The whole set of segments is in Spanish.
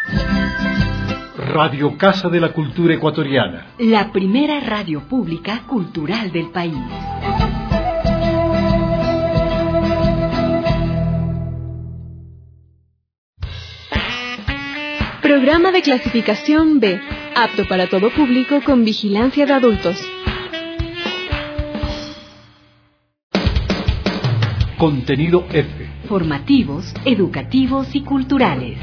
Radio Casa de la Cultura Ecuatoriana. La primera radio pública cultural del país. Programa de clasificación B, apto para todo público con vigilancia de adultos. Contenido F. Formativos, educativos y culturales.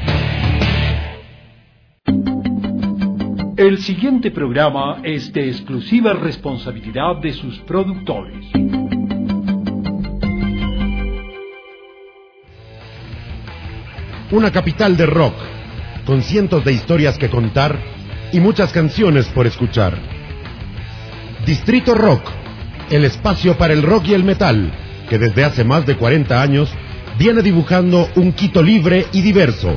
El siguiente programa es de exclusiva responsabilidad de sus productores. Una capital de rock, con cientos de historias que contar y muchas canciones por escuchar. Distrito Rock, el espacio para el rock y el metal, que desde hace más de 40 años viene dibujando un Quito libre y diverso.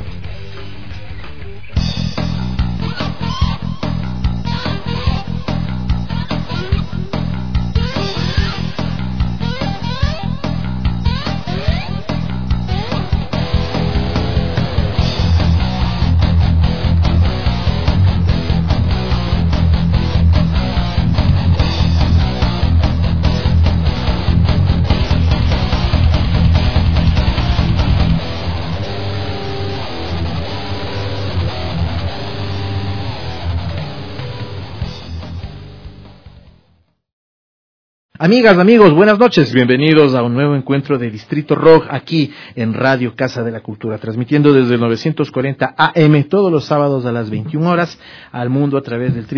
Amigas, amigos, buenas noches, bienvenidos a un nuevo encuentro de Distrito Rock aquí en Radio Casa de la Cultura, transmitiendo desde el 940 AM todos los sábados a las 21 horas al mundo a través del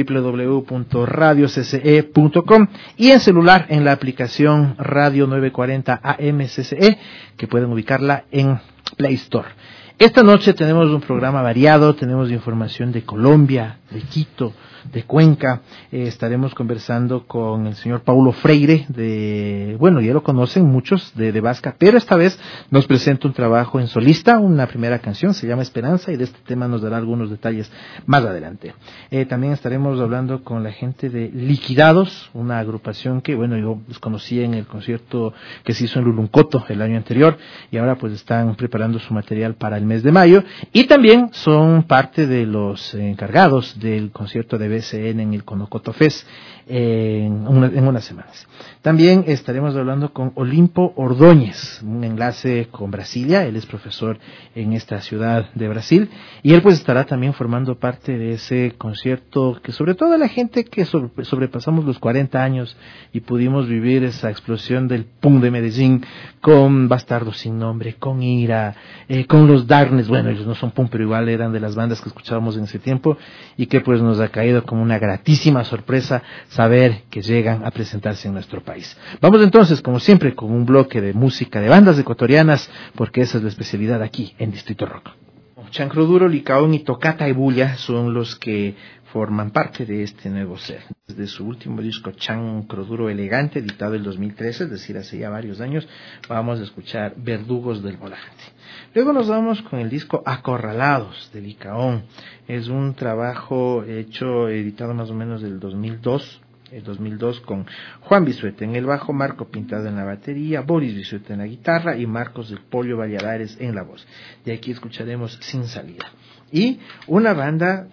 www.radiocce.com y en celular en la aplicación Radio 940 AM CCE, que pueden ubicarla en Play Store. Esta noche tenemos un programa variado, tenemos información de Colombia, de Quito, de Cuenca. Estaremos conversando con el señor Paulo Freire, ya lo conocen muchos, de Vasca, pero esta vez nos presenta un trabajo en solista, una primera canción, se llama Esperanza, y de este tema nos dará algunos detalles más adelante. También estaremos hablando con la gente de Liquidados, una agrupación que, yo los conocí en el concierto que se hizo en Luluncoto el año anterior, y ahora pues están preparando su material para el mes de mayo, y también son parte de los encargados del concierto de BCN en el Conocoto Fest en unas semanas. También estaremos hablando con Olimpo Ordóñez, un enlace con Brasilia. Él es profesor en esta ciudad de Brasil y él pues estará también formando parte de ese concierto que, sobre todo la gente que sobrepasamos los 40 años y pudimos vivir esa explosión del punk de Medellín con Bastardos sin Nombre, con Ira, con los Darkness. Ellos no son punk, pero igual eran de las bandas que escuchábamos en ese tiempo y que pues nos ha caído como una gratísima sorpresa saber que llegan a presentarse en nuestro país. Vamos entonces, como siempre, con un bloque de música de bandas ecuatorianas, porque esa es la especialidad aquí en Distrito Rock. Chancroduro, Licaón y Tocata y Bulla son los que forman parte de este nuevo ser. Desde su último disco, Chancroduro Elegante, editado en 2013, es decir, hace ya varios años, vamos a escuchar Verdugos del Volante. Luego nos vamos con el disco Acorralados de Licaón. Es un trabajo editado más o menos del 2002, con Juan Bisuete en el bajo, Marco Pintado en la batería, Boris Bisuete en la guitarra y Marcos del Pollo Valladares en la voz. De aquí escucharemos Sin Salida. Y una banda,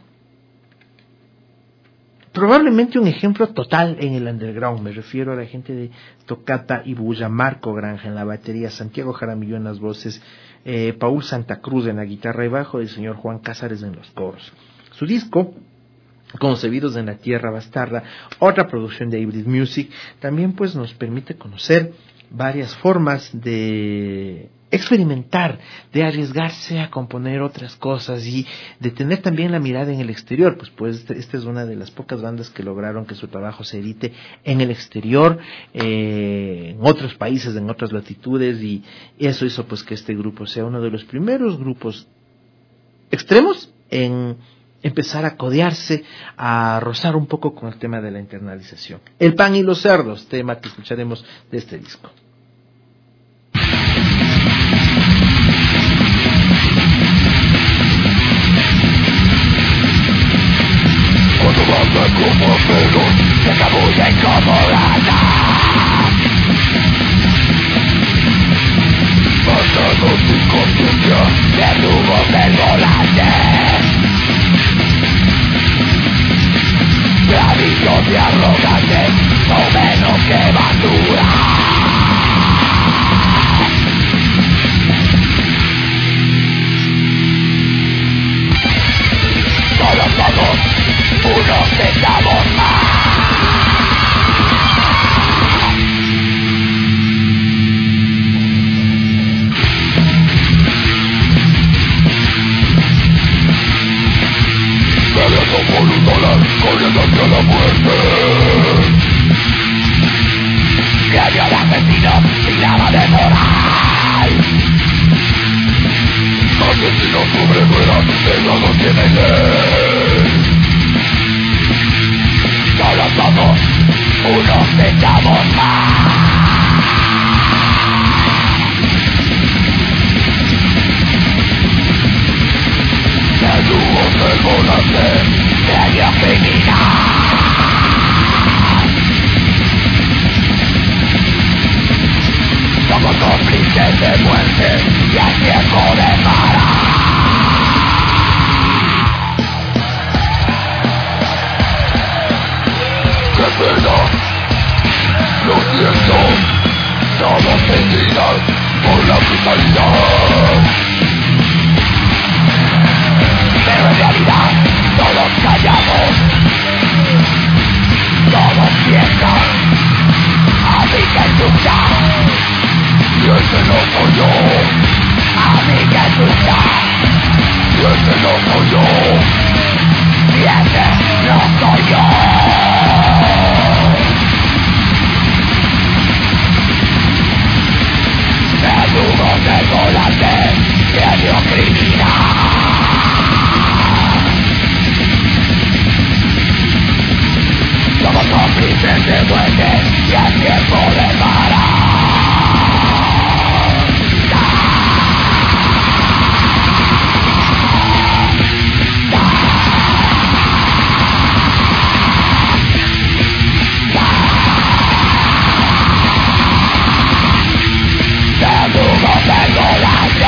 probablemente un ejemplo total en el underground, me refiero a la gente de Tocata y Bulla, Marco Granja en la batería, Santiago Jaramillo en las voces, Paul Santa Cruz en la guitarra y bajo, y el señor Juan Cázares en los coros. Su disco, Concebidos en la Tierra Bastarda, otra producción de Hybrid Music, también pues nos permite conocer varias formas de experimentar, de arriesgarse a componer otras cosas y de tener también la mirada en el exterior. Pues esta es una de las pocas bandas que lograron que su trabajo se edite en el exterior, en otros países, en otras latitudes, y eso hizo pues que este grupo sea uno de los primeros grupos extremos en empezar a codearse, a rozar un poco con el tema de la internalización. El pan y los cerdos, tema que escucharemos de este disco. Cuando banda como perros se escabullen como ratas, bastardos sin conciencia, verdugos del volante. y arrogantes, no menos que basura. Todos somos unos centavos más. Peleando por un dólar, corriendo hacia la muerte. Gremio de asesinos y nada de moral. Asesinos sobre ruedas, ellos no tienen ley. Solo somos unos centavos más. Desnudos del volante, medio criminal. Somos cómplices de muerte y es tiempo de parar. ¡Qué pena! Lo siento, somos mentiras por la brutalidad. Pero en realidad todos callamos, todos piensan, a mí que escucha, y ese no soy yo, a mí que escucha, y ese no soy yo, y ese no soy yo. Verdugos del volante, medio criminal. Somos cómplices de muerte y es tiempo de parar. Verdugos del volante.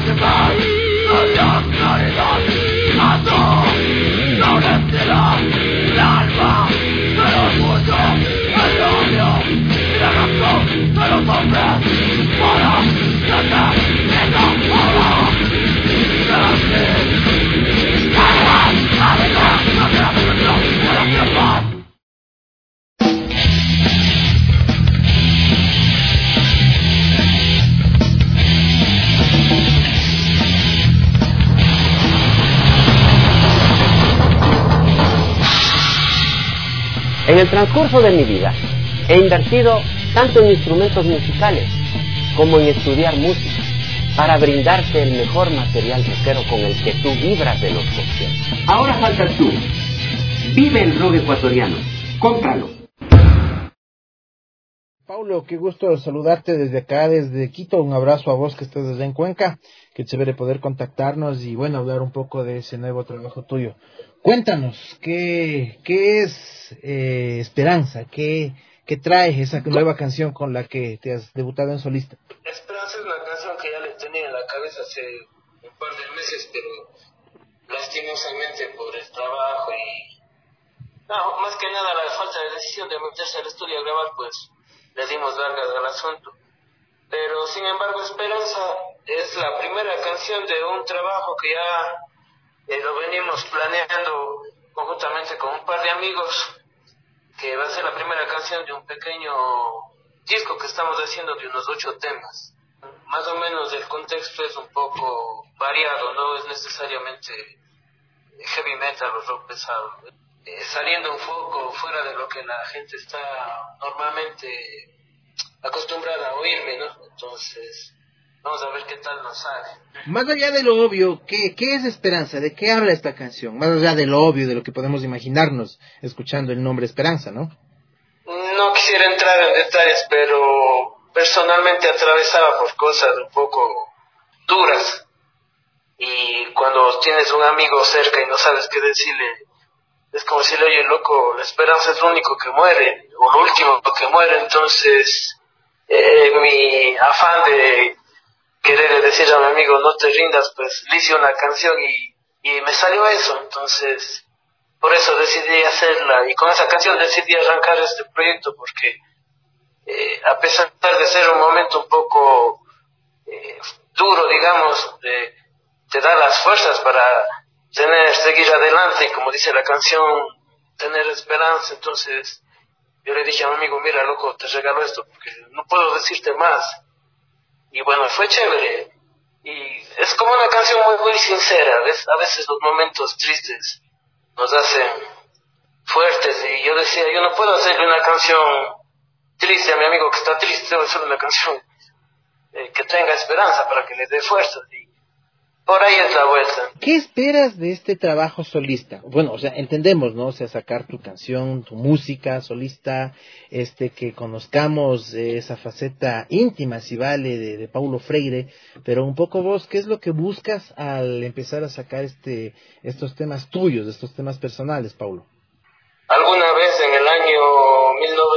En el transcurso de mi vida he invertido tanto en instrumentos musicales como en estudiar música para brindarte el mejor material rockero con el que tú vibras de los conciertos. Ahora faltas tú. Vive el rock ecuatoriano. Cómpralo. Paulo, qué gusto saludarte desde acá, desde Quito. Un abrazo a vos que estás desde en Cuenca. Qué chévere poder contactarnos y bueno, hablar un poco de ese nuevo trabajo tuyo. Cuéntanos, ¿qué es Esperanza? ¿Qué trae esa nueva canción con la que te has debutado en solista? Esperanza es una canción que ya le tenía en la cabeza hace un par de meses, pero lastimosamente por el trabajo y no, más que nada la falta de decisión de meterse al estudio a grabar, pues le dimos largas al asunto. Pero sin embargo Esperanza es la primera canción de un trabajo que ya lo venimos planeando conjuntamente con un par de amigos, que va a ser la primera canción de un pequeño disco que estamos haciendo de unos 8 temas. Más o menos el contexto es un poco variado, no es necesariamente heavy metal o rock pesado. Saliendo un poco fuera de lo que la gente está normalmente acostumbrada a oírme, ¿no? Entonces, vamos a ver qué tal nos sale. Más allá de lo obvio, ¿qué es Esperanza? ¿De qué habla esta canción? Más allá de lo obvio, de lo que podemos imaginarnos escuchando el nombre Esperanza, ¿no? No quisiera entrar en detalles, pero personalmente atravesaba por cosas un poco duras. Y cuando tienes un amigo cerca y no sabes qué decirle, es como decirle, oye, loco, la esperanza es lo único que muere, o lo último que muere. Entonces, mi afán de querer decir a mi amigo, no te rindas, pues le hice una canción y me salió eso. Entonces, por eso decidí hacerla, y con esa canción decidí arrancar este proyecto, porque a pesar de ser un momento un poco duro, digamos, te da las fuerzas para seguir adelante, y como dice la canción, tener esperanza. Entonces yo le dije a mi amigo, mira, loco, te regalo esto porque no puedo decirte más. Y bueno, fue chévere, y es como una canción muy, muy sincera. ¿Ves? A veces los momentos tristes nos hacen fuertes, y yo decía, yo no puedo hacerle una canción triste a mi amigo que está triste, debo hacerle una canción que tenga esperanza para que le dé fuerzas, y por ahí es la vuelta. ¿Qué esperas de este trabajo solista? Bueno, o sea, entendemos, ¿no? O sea, sacar tu canción, tu música solista, que conozcamos esa faceta íntima, si vale, de Paulo Freire, pero un poco vos, ¿qué es lo que buscas al empezar a sacar estos temas tuyos, estos temas personales, Paulo? Alguna vez en el año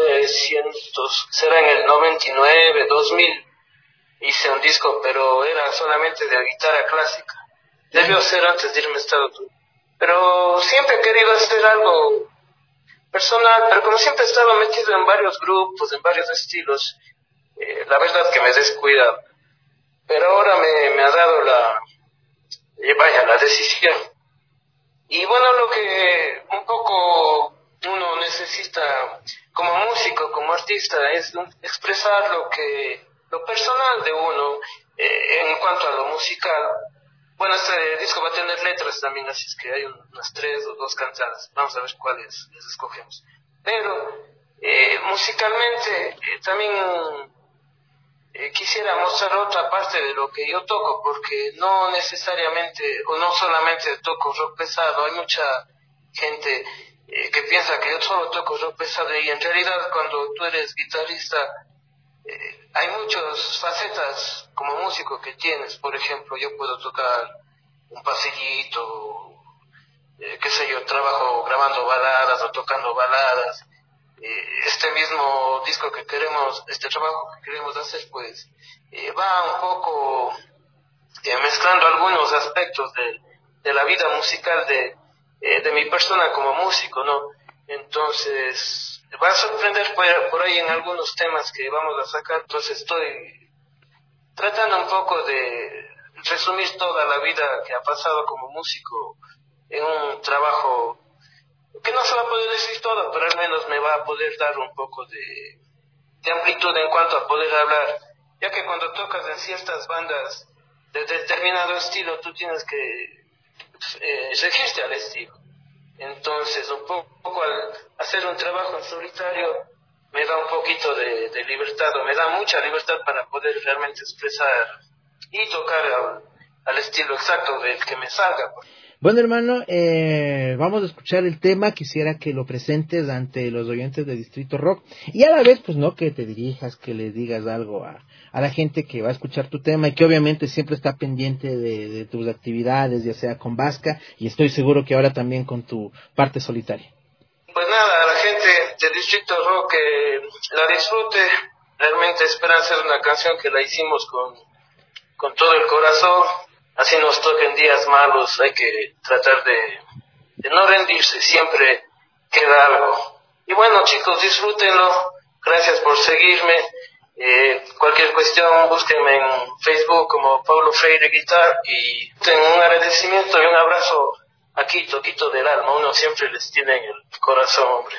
1900, será en el 99, 2000, hice un disco, pero era solamente de guitarra clásica. Debió ser antes de irme a Estados Unidos. Pero siempre he querido hacer algo personal, pero como siempre he estado metido en varios grupos, en varios estilos, la verdad que me descuida. Pero ahora me ha dado la decisión. Y bueno, lo que un poco uno necesita como músico, como artista, es expresar lo personal de uno en cuanto a lo musical. Bueno, este disco va a tener letras también, así es que hay unas 3 o 2 cantadas. Vamos a ver cuáles les escogemos. Pero musicalmente también quisiera mostrar otra parte de lo que yo toco, porque no necesariamente o no solamente toco rock pesado. Hay mucha gente que piensa que yo solo toco rock pesado, y en realidad cuando tú eres guitarrista hay muchas facetas como músico que tienes. Por ejemplo, yo puedo tocar un pasillito, qué sé yo, trabajo grabando baladas o tocando baladas. Este mismo disco que queremos, este trabajo que queremos hacer, pues va un poco mezclando algunos aspectos de la vida musical de mi persona como músico, ¿no? Entonces, va a sorprender por ahí en algunos temas que vamos a sacar. Entonces estoy tratando un poco de resumir toda la vida que ha pasado como músico en un trabajo que no se va a poder decir todo, pero al menos me va a poder dar un poco de amplitud en cuanto a poder hablar, ya que cuando tocas en ciertas bandas de determinado estilo, tú tienes que regirte al estilo. Entonces, un poco al hacer un trabajo en solitario, me da un poquito de libertad, o me da mucha libertad para poder realmente expresar y tocar al estilo exacto del que me salga. Bueno, hermano, vamos a escuchar el tema. Quisiera que lo presentes ante los oyentes de Distrito Rock y a la vez, pues, no que te dirijas, que le digas algo a la gente que va a escuchar tu tema y que obviamente siempre está pendiente de tus actividades, ya sea con Vasca y estoy seguro que ahora también con tu parte solitaria. Pues nada, a la gente de Distrito Rock que la disfrute. Realmente espera hacer una canción que la hicimos con todo el corazón. Así nos toquen días malos, hay que tratar de no rendirse, siempre queda algo. Y bueno, chicos, disfrútenlo. Gracias por seguirme. Cualquier cuestión, búsquenme en Facebook como Paulo Freire Guitar y tengo un agradecimiento y un abrazo a Quito del alma. Uno siempre les tiene en el corazón, hombre.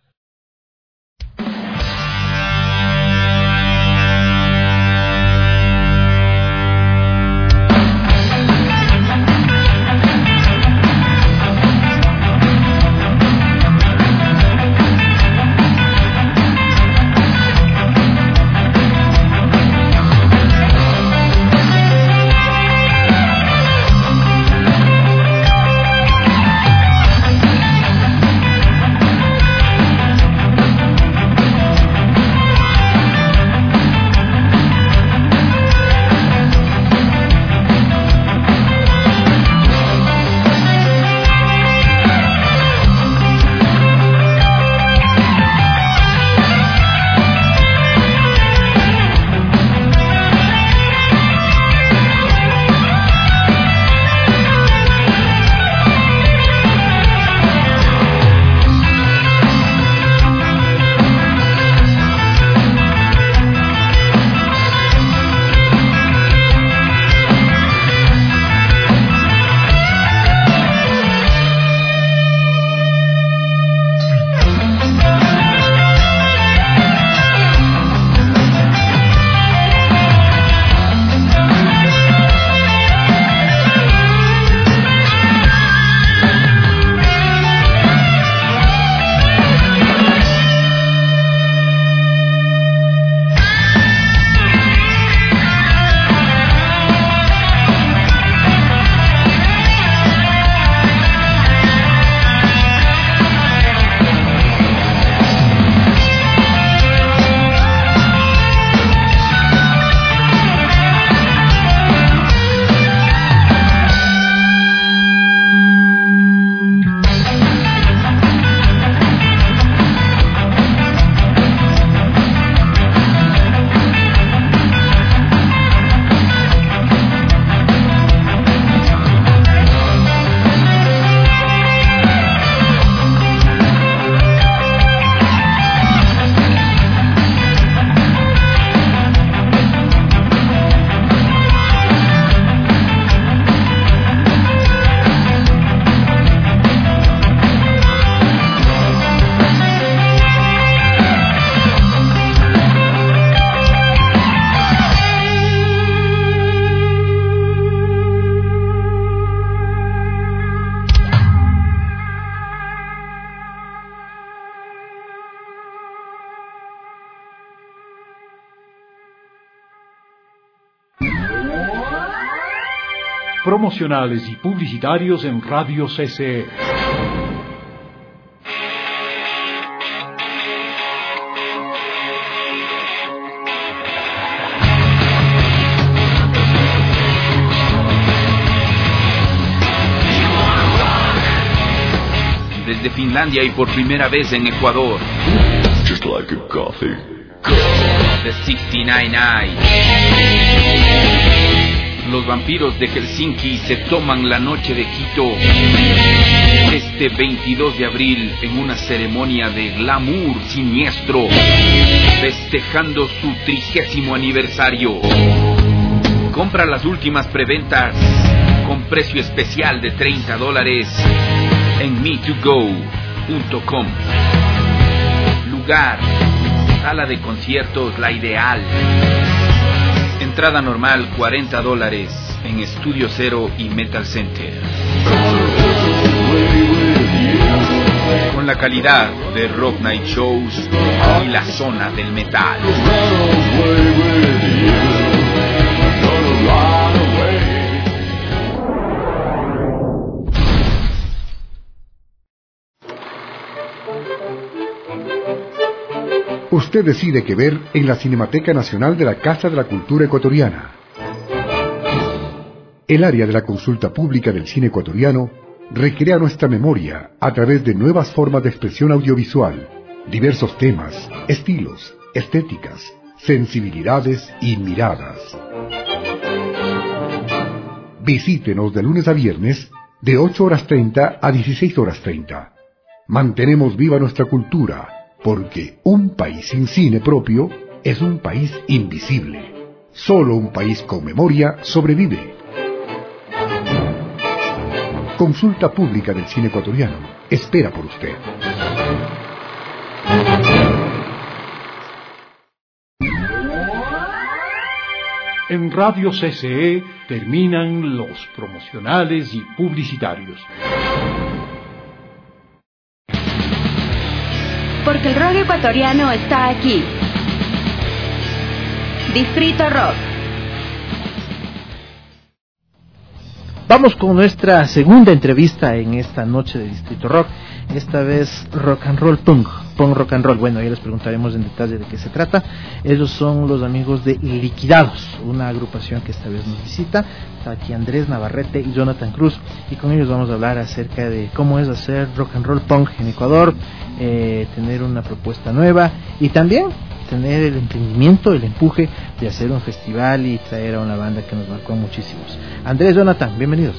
Promocionales y publicitarios en Radio CCE. Desde Finlandia y por primera vez en Ecuador. Just like a coffee. The 69 Eyes. Los los vampiros de Helsinki se toman la noche de Quito este 22 de abril en una ceremonia de glamour siniestro, festejando su 30º aniversario. Compra las últimas preventas con precio especial de $30 en me2go.com. Lugar: sala de conciertos La Ideal. Entrada normal $40 en Estudio Cero y Metal Center. Con la calidad de Rock Night Shows y la zona del metal. Usted decide qué ver en la Cinemateca Nacional de la Casa de la Cultura Ecuatoriana. El área de la consulta pública del cine ecuatoriano recrea nuestra memoria a través de nuevas formas de expresión audiovisual, diversos temas, estilos, estéticas, sensibilidades y miradas. Visítenos de lunes a viernes de 8:30 a 16:30. Mantenemos viva nuestra cultura, porque un país sin cine propio es un país invisible. Solo un país con memoria sobrevive. Consulta pública del cine ecuatoriano. Espera por usted. En Radio CCE terminan los promocionales y publicitarios. Porque el rock ecuatoriano está aquí. Distrito Rock. Vamos con nuestra segunda entrevista en esta noche de Distrito Rock. Esta vez rock and roll punk rock and roll. Bueno, ya les preguntaremos en detalle de qué se trata. Ellos son los amigos de Liquidados, una agrupación que esta vez nos visita. Está aquí Andrés Navarrete y Jonathan Cruz, y con ellos vamos a hablar acerca de cómo es hacer rock and roll punk en Ecuador, tener una propuesta nueva y también tener el emprendimiento, el empuje de hacer un festival y traer a una banda que nos marcó muchísimos. Andrés, Jonathan, bienvenidos.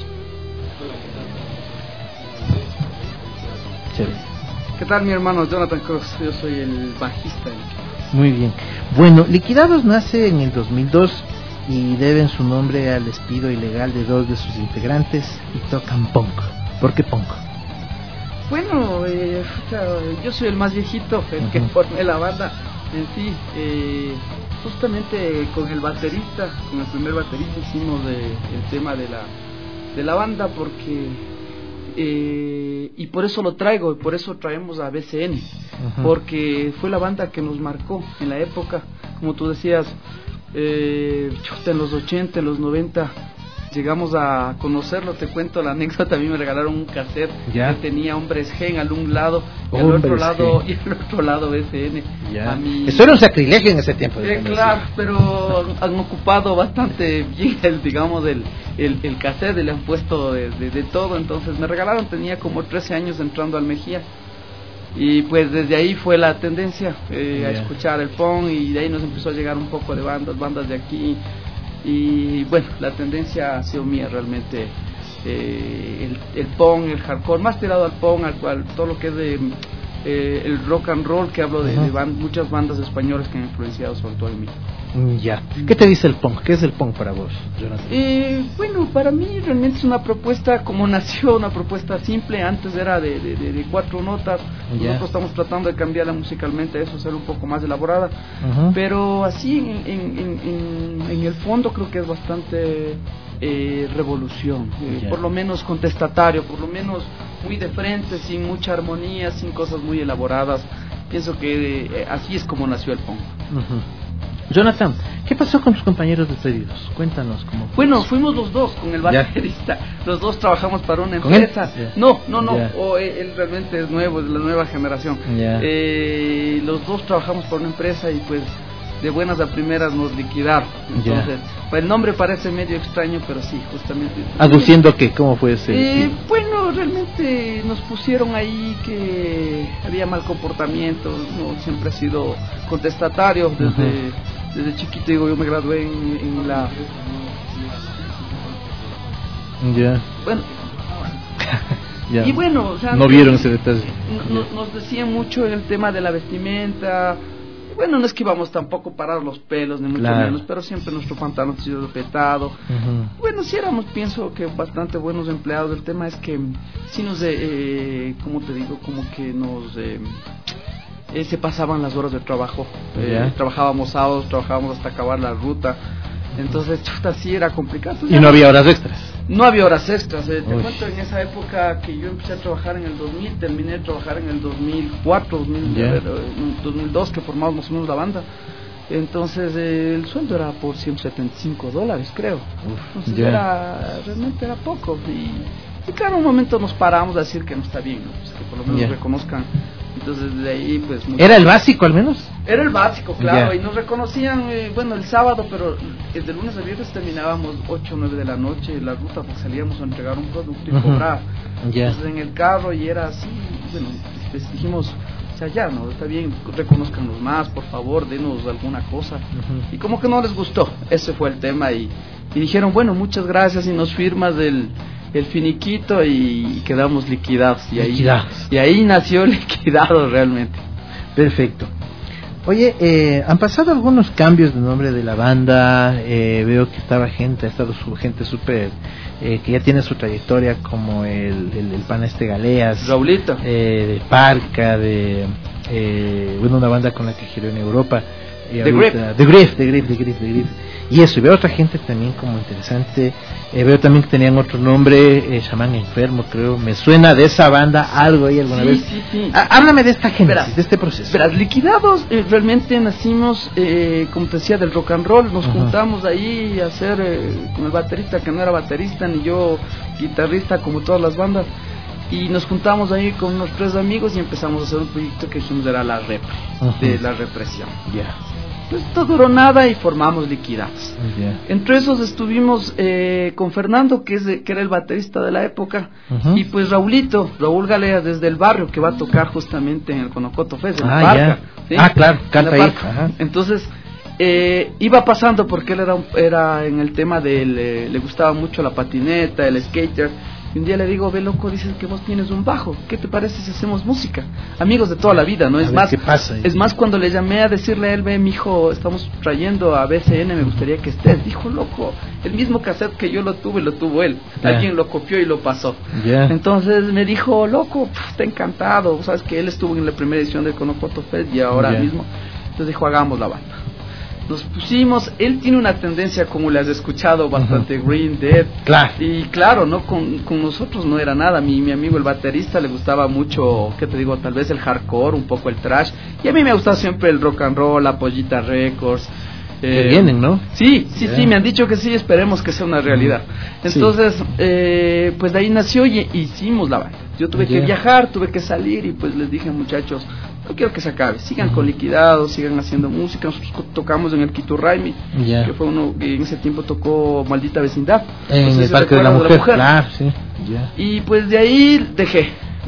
Chévere. ¿Qué tal, mi hermano Jonathan Cruz? Yo soy el bajista. Muy bien. Bueno, Liquidados nace en el 2002 y deben su nombre al despido ilegal de 2 de sus integrantes y tocan punk. ¿Por qué punk? Bueno, yo soy el más viejito, el que formé la banda en sí. Justamente con el baterista, con el primer baterista hicimos el tema de la banda, porque y por eso lo traigo, y por eso traemos a BCN, porque fue la banda que nos marcó en la época, como tú decías, en los 80, en los 90 llegamos a conocerlo. Te cuento la anécdota: a mí me regalaron un cassette que tenía Hombres G en un lado y al otro lado BCN. Eso era un sacrilegio en ese tiempo. Claro, pero han ocupado bastante bien el cassette, le han puesto de todo. Entonces me regalaron, tenía como 13 años entrando al Mejía, y pues desde ahí fue la tendencia a escuchar el punk, y de ahí nos empezó a llegar un poco de bandas de aquí. Y bueno, la tendencia ha sido mía realmente, el punk, el hardcore, más tirado al punk, al cual todo lo que es de el rock and roll, que hablo de muchas bandas españolas que han influenciado sobre todo en mí. ¿Qué te dice el punk? ¿Qué es el punk para vos, Jonathan? Bueno, para mí realmente es una propuesta, como nació, una propuesta simple. Antes era de 4 notas. Nosotros estamos tratando de cambiarla musicalmente, eso, hacer un poco más elaborada. Pero así en el fondo creo que es bastante revolución, por lo menos contestatario, por lo menos muy de frente, sin mucha armonía, sin cosas muy elaboradas. Pienso que así es como nació el punk. Jonathan, ¿qué pasó con tus compañeros despedidos? Cuéntanos cómo fue. Bueno, fuimos los dos con el baterista. Los dos trabajamos para una empresa. No, él realmente es nuevo, es la nueva generación. Los dos trabajamos para una empresa y pues de buenas a primeras nos liquidaron. Entonces, el nombre parece medio extraño, pero sí, justamente. ¿Aduciendo qué? ¿Cómo fue ese? Bueno, realmente nos pusieron ahí que había mal comportamiento. No siempre he sido contestatario desde chiquito. Digo, yo me gradué en la Ya. Bueno. Ya. Y bueno, o sea, no vieron ese detalle. Nos decían mucho el tema de la vestimenta. Bueno, no es que íbamos tampoco parados los pelos, ni mucho menos, pero siempre nuestro pantalón ha sido petado. Bueno, sí éramos, pienso que bastante buenos empleados. El tema es que sí nos, ¿cómo te digo? Como que nos... se pasaban las horas de trabajo. Trabajábamos sábados, trabajábamos hasta acabar la ruta. Entonces, chuta, sí era complicado. Entonces, ¿y no había horas extras? No había horas extras. Te cuento, en esa época que yo empecé a trabajar en el 2000, terminé de trabajar en el 2004, 2002, que formamos más o menos la banda. Entonces, el sueldo era por $175, creo. Entonces, realmente era poco. Y claro, un momento nos paramos a decir que no está bien, ¿no? Pues que por lo menos reconozcan. Entonces de ahí pues... ¿Era el básico al menos? Era el básico, claro, y nos reconocían, bueno, el sábado, pero de lunes a viernes terminábamos 8 o 9 de la noche la ruta, porque salíamos a entregar un producto y cobrar. Entonces en el carro, y era así, bueno, pues dijimos, o sea, ya, no, está bien, reconozcanos más, por favor, denos alguna cosa. Y como que no les gustó, ese fue el tema, y dijeron, bueno, muchas gracias, y nos firmas el finiquito, y quedamos liquidados. Y ahí nació Liquidado realmente. Perfecto. Oye, han pasado algunos cambios de nombre de la banda. Veo que ha estado gente súper, que ya tiene su trayectoria, como el pana Galeas, Raulito, de Parca, bueno, una banda con la que giró en Europa. The Griff. Y eso, y veo otra gente también como interesante. Veo también que tenían otro nombre, Chamán Enfermo, creo. Me suena de esa banda algo ahí alguna vez. Sí. Háblame de esta gente, de este proceso. Verás, Liquidados, realmente nacimos, como te decía, del rock and roll. Nos juntamos ahí a hacer con el baterista, que no era baterista, ni yo guitarrista, como todas las bandas. Y nos juntamos ahí con unos 3 amigos y empezamos a hacer un proyecto que dijimos era la de la represión. Pues no duró nada y formamos Liquidados. Entre esos estuvimos con Fernando, que era el baterista de la época, y pues Raúl Galea, desde el barrio, que va a tocar justamente en el Conocoto Fest, en la Parca. ¿Sí? Claro, canta ahí. Entonces iba pasando, porque él era en el tema le gustaba mucho la patineta, el skater. Y un día le digo, ve loco, dices que vos tienes un bajo, ¿qué te parece si hacemos música? Amigos de toda la vida, ¿no? Es más, cuando le llamé a decirle a él, ve, mijo, estamos trayendo a BCN, me gustaría que estés. Dijo, loco, el mismo cassette que yo lo tuvo él. Alguien lo copió y lo pasó. Entonces me dijo, loco, está encantado. Sabes que él estuvo en la primera edición del Conocoto Fest y ahora mismo. Entonces dijo, hagamos la banda. Nos pusimos, él tiene una tendencia, como le has escuchado, bastante Green Dead. Y claro, no con nosotros no era nada. Mi amigo el baterista le gustaba mucho, ¿qué te digo? Tal vez el hardcore, un poco el thrash. Y a mí me ha gustado siempre el rock and roll, la Pollita Records. Que vienen, ¿no? Sí, me han dicho que sí, esperemos que sea una realidad. Entonces, pues de ahí nació y hicimos la banda. Yo tuve que viajar, tuve que salir, y pues les dije, muchachos, no quiero que se acabe, sigan con Liquidados, sigan haciendo música. Nosotros tocamos en el Quiturraimi, que fue uno que en ese tiempo tocó Maldita Vecindad, en el Parque de la Mujer. Claro, y pues de ahí dejé,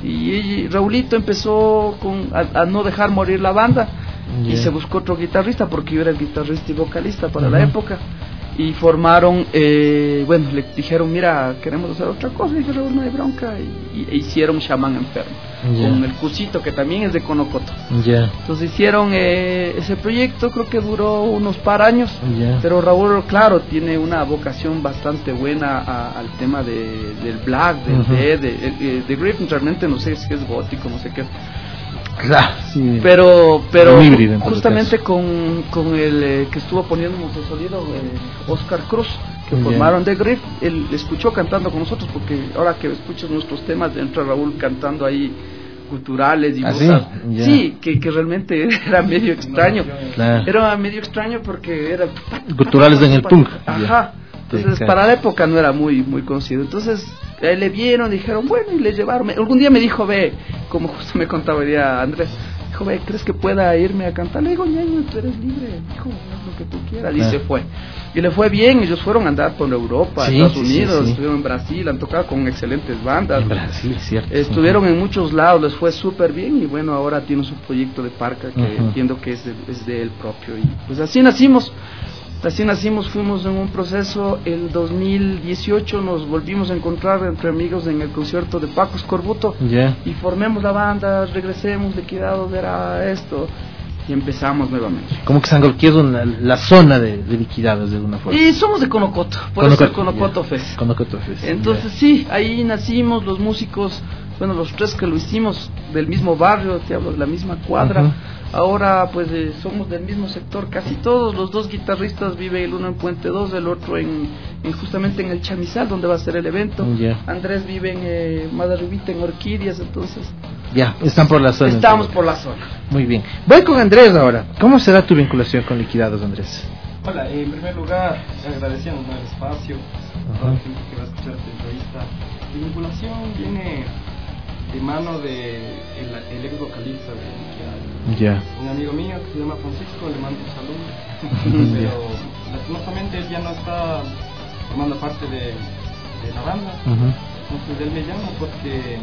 y Raulito empezó a no dejar morir la banda, y se buscó otro guitarrista, porque yo era el guitarrista y vocalista para la época, y formaron, bueno, le dijeron, mira, queremos hacer otra cosa. Y dije, Raúl, no hay bronca, y hicieron Chamán Enfermo, con el Cusito, que también es de Conocoto. Entonces hicieron ese proyecto, creo que duró unos par años, pero Raúl, claro, tiene una vocación bastante buena al tema del black, de Griff. Realmente no sé si es gótico, no sé qué. Pero justamente con el que estuvo poniéndonos el sonido, Oscar Cruz, que formaron The Griff, él escuchó cantando con nosotros, porque ahora que escuchas nuestros temas, entra Raúl cantando ahí culturales y cosas. Que realmente era medio extraño. Era medio extraño porque era culturales en el punk. Entonces para la época no era muy conocido. Entonces le vieron, dijeron, bueno, y le llevaron. Algún día me dijo, ve, como justo me contaba hoy día Andrés, dijo, ve, ¿crees que pueda irme a cantar? Le digo, ñaño, tú eres libre, dijo, haz lo que tú quieras. Y se fue. Y le fue bien. Ellos fueron a andar por Europa, Estados Unidos, estuvieron en Brasil, han tocado con excelentes bandas. En Brasil, cierto. Estuvieron en muchos lados, les fue súper bien. Y bueno, ahora tiene su proyecto de Parca, que entiendo que es de él propio. Y pues así nacimos. Recién nacimos, fuimos en un proceso, el 2018 nos volvimos a encontrar entre amigos en el concierto de Paco Escorbuto, y formemos la banda, regresemos, Liquidados era esto, y empezamos nuevamente. Como que San Gorquí es la zona de Liquidados de alguna forma. Y somos de Conocoto, por eso Conocoto Fest. Conocoto Fest. Entonces sí, ahí nacimos los músicos, bueno, los tres que lo hicimos del mismo barrio, te hablo de la misma cuadra. Ahora pues somos del mismo sector casi todos, los dos guitarristas viven el uno en Puente 2, el otro en justamente en el Chamizal, donde va a ser el evento. Andrés vive en más arribita en Orquídeas, entonces están por la zona. Estamos por la zona. Muy bien. Voy con Andrés ahora. ¿Cómo será tu vinculación con Liquidados, Andrés? Hola, en primer lugar agradeciendo el espacio a toda la gente que va a escuchar esta entrevista. Mi vinculación viene de mano de el ex vocalista de Liquidados, un amigo mío que se llama Francisco, le mando un saludo. Pero lastimosamente él ya no está formando parte de la banda. Entonces él me llama porque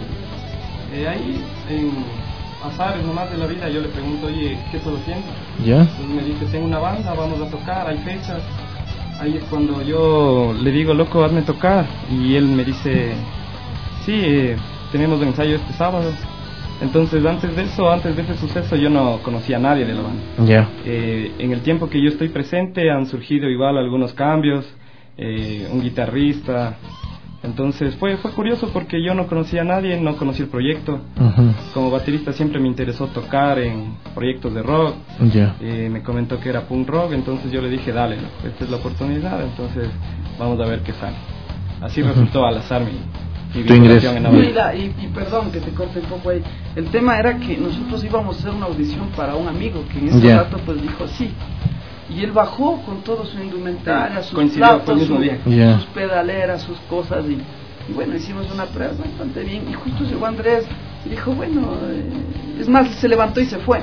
ahí en azares nomás de la vida yo le pregunto, oye, ¿qué estás haciendo? Entonces me dice, tengo una banda, vamos a tocar, hay fechas. Ahí es cuando yo le digo, loco, hazme tocar, y él me dice, sí, tenemos ensayo este sábado. Entonces antes de ese suceso yo no conocía a nadie de la banda. En el tiempo que yo estoy presente han surgido igual algunos cambios, un guitarrista. Entonces fue curioso porque yo no conocía a nadie, no conocía el proyecto. Como baterista siempre me interesó tocar en proyectos de rock. Me comentó que era punk rock, entonces yo le dije, dale, esta es la oportunidad, entonces vamos a ver qué sale. Así resultó al azar mi ingreso en la banda. Y perdón que te corte un poco ahí. El tema era que nosotros íbamos a hacer una audición para un amigo que en ese rato pues dijo sí. Y él bajó con todo su indumentaria, sus platos, sus pedaleras, sus cosas, y bueno, hicimos una prueba bastante bien. Y justo llegó Andrés y dijo, bueno, es más, se levantó y se fue.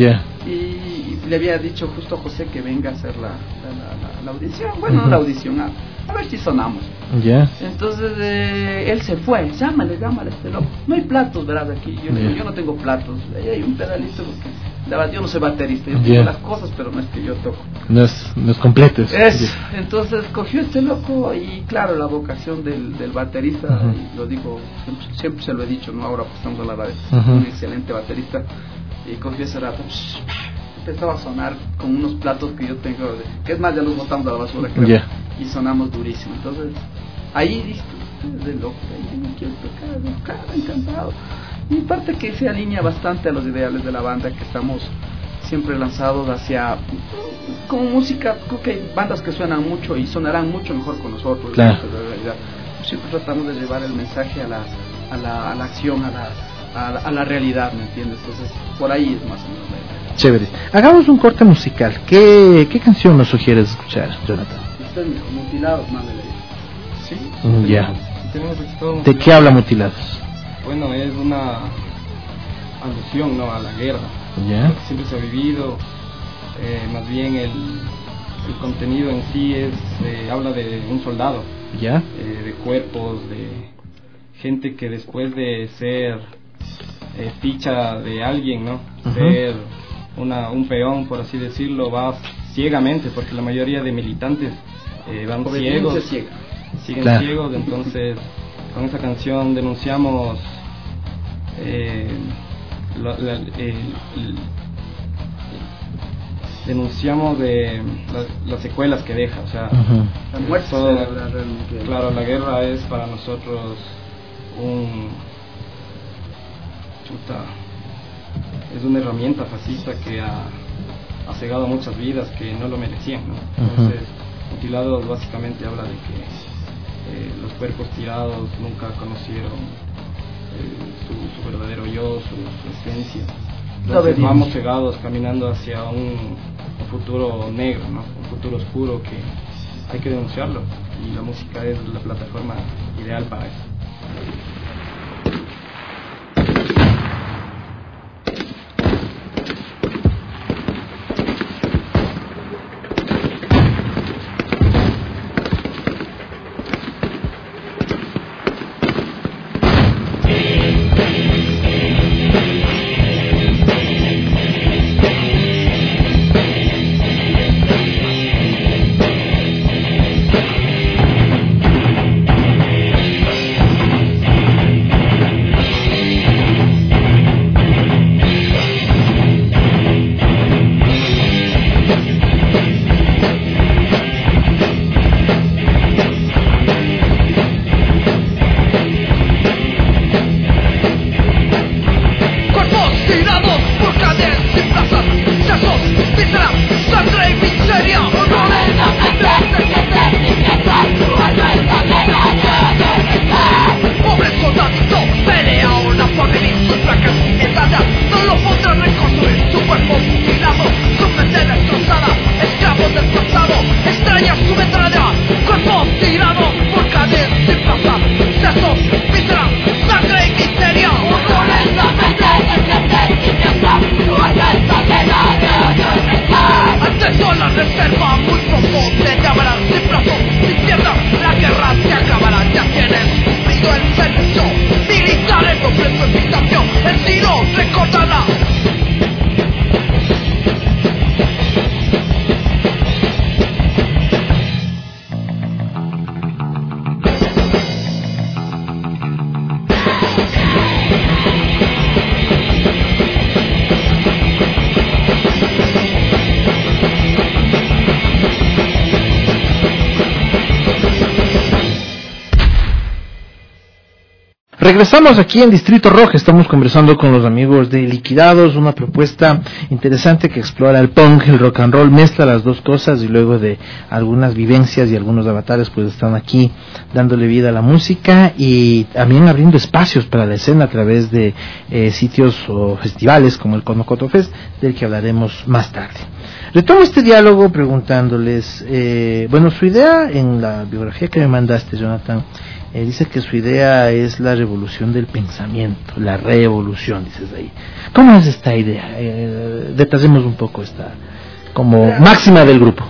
Y le había dicho justo a José que venga a hacer la audición. Bueno, la audición, a ver si sonamos. Entonces él se fue, llámale este loco. No hay platos, ¿verdad? Aquí yo no tengo platos. Ahí hay un pedalito porque yo no soy baterista, yo tengo las cosas, pero no es que yo toco. No es completo. Entonces cogió este loco y claro, la vocación del baterista, y lo digo, siempre se lo he dicho, no ahora pues estamos a la radio, un excelente baterista, y cogió ese rato, empezaba a sonar con unos platos que yo tengo, que es más, ya los botamos a la basura, creo, y sonamos durísimo. Entonces ahí dije, de loco, ahí quiero tocar, encantado. Y parte que se alinea bastante a los ideales de la banda, que estamos siempre lanzados hacia, como música, creo que hay bandas que suenan mucho y sonarán mucho mejor con nosotros. Siempre tratamos de llevar el mensaje a la acción, a la realidad, ¿me entiendes? Entonces, por ahí es más o menos la idea. Chévere. Hagamos un corte musical. ¿Qué canción nos sugieres escuchar, Jonathan? Mutilados, mándale. ¿Sí? ¿De qué habla Mutilados? Bueno, es una alusión, ¿no?, a la guerra, lo que siempre se ha vivido. Más bien el contenido en sí habla de un soldado, de cuerpos, de gente que después de ser ficha de alguien, ¿no?, ser un peón, por así decirlo, va ciegamente, porque la mayoría de militantes van ciegos, siguen ciegos. Entonces con esa canción denunciamos denunciamos de las secuelas que deja, o sea, la muerte. Claro, la guerra es para nosotros es una herramienta fascista que ha cegado muchas vidas que no lo merecían, ¿no? Entonces Mutilados básicamente habla de que los cuerpos tirados nunca conocieron su verdadero yo, su esencia. Entonces vamos cegados caminando hacia un futuro negro, ¿no?, un futuro oscuro que hay que denunciarlo, y la música es la plataforma ideal para eso. Regresamos aquí en Distrito Rock, estamos conversando con los amigos de Liquidados, una propuesta interesante que explora el punk, el rock and roll, mezcla las dos cosas y luego de algunas vivencias y algunos avatares pues están aquí dándole vida a la música y también abriendo espacios para la escena a través de sitios o festivales como el Conocoto Fest, del que hablaremos más tarde. Retomo este diálogo preguntándoles, su idea en la biografía que me mandaste, Jonathan, dice que su idea es la revolución del pensamiento, la revolución, dices ahí. ¿Cómo es esta idea? Detallemos un poco esta como máxima del grupo.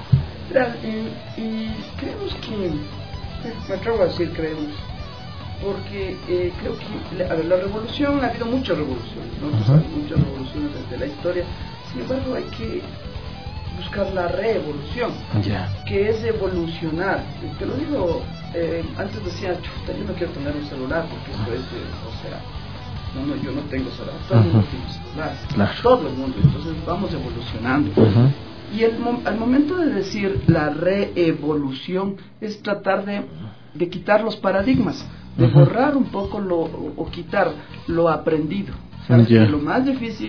Y creemos que, me atrevo a decir creemos, porque creo que la revolución, ha habido muchas revoluciones, ¿no? Muchas revoluciones desde la historia, sin embargo hay que buscar la revolución, que es evolucionar. Te lo digo, antes decía, yo no quiero tener un celular porque esto es, yo no tengo celular, todo el mundo tiene celular, todo el mundo, entonces vamos evolucionando. Y al momento de decir la reevolución es tratar de quitar los paradigmas, de borrar un poco o quitar lo aprendido. ¿Sabes? Que lo más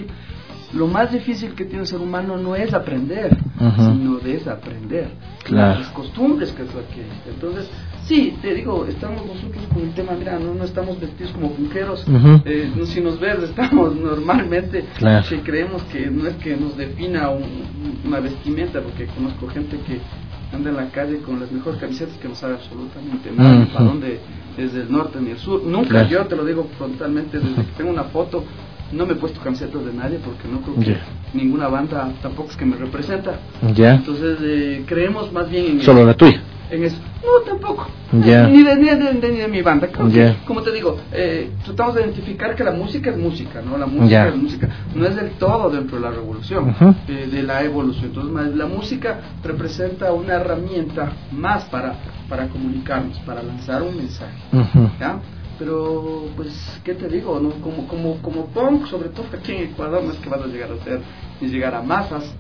difícil que tiene el ser humano no es aprender, sino desaprender. Las costumbres que es lo que es. Entonces, sí, te digo, estamos nosotros con el tema, mira, no estamos vestidos como punqueros, si nos ves, estamos normalmente, si creemos que no es que nos defina una vestimenta, porque conozco gente que anda en la calle con las mejores camisetas que no sabe absolutamente nada, ni para dónde es del norte ni del sur. Nunca, yo te lo digo frontalmente, desde que tengo una foto, no me he puesto camisetas de nadie porque no creo que ninguna banda tampoco es que me representa. Entonces creemos más bien en solo la tuya. En eso. No, tampoco. Ni de mi banda. Como te digo, tratamos de identificar que la música es música, ¿no? La música es música. No es del todo dentro de la revolución, de la evolución. Entonces, la música representa una herramienta más para comunicarnos, para lanzar un mensaje. ¿Ya? Pero, pues, ¿qué te digo? ¿No? Como punk, sobre todo aquí en Ecuador, no es que vas a llegar a ser ni llegar a masas.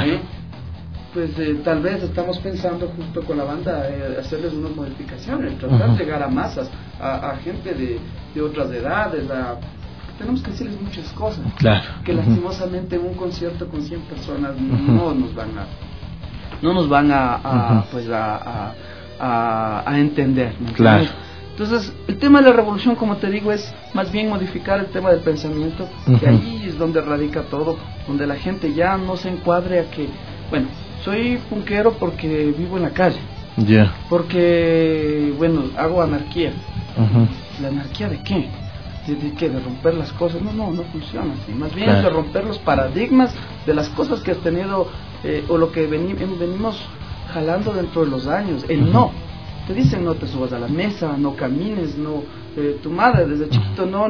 Pues tal vez estamos pensando justo con la banda hacerles unas modificaciones, tratar de llegar a masas, a gente de otras edades, tenemos que decirles muchas cosas, que lastimosamente en un concierto con 100 personas no nos van a entender, ¿no? Entonces, el tema de la revolución, como te digo, es más bien modificar el tema del pensamiento, que ahí es donde radica todo, donde la gente ya no se encuadre a que, bueno, soy punkero porque vivo en la calle, porque, hago anarquía. ¿La anarquía de qué? ¿De romper las cosas? No funciona así. Más bien es de romper los paradigmas de las cosas que has tenido, o lo que venimos jalando dentro de los años. El no. Te dicen no te subas a la mesa, no camines, no, tu madre desde chiquito, no,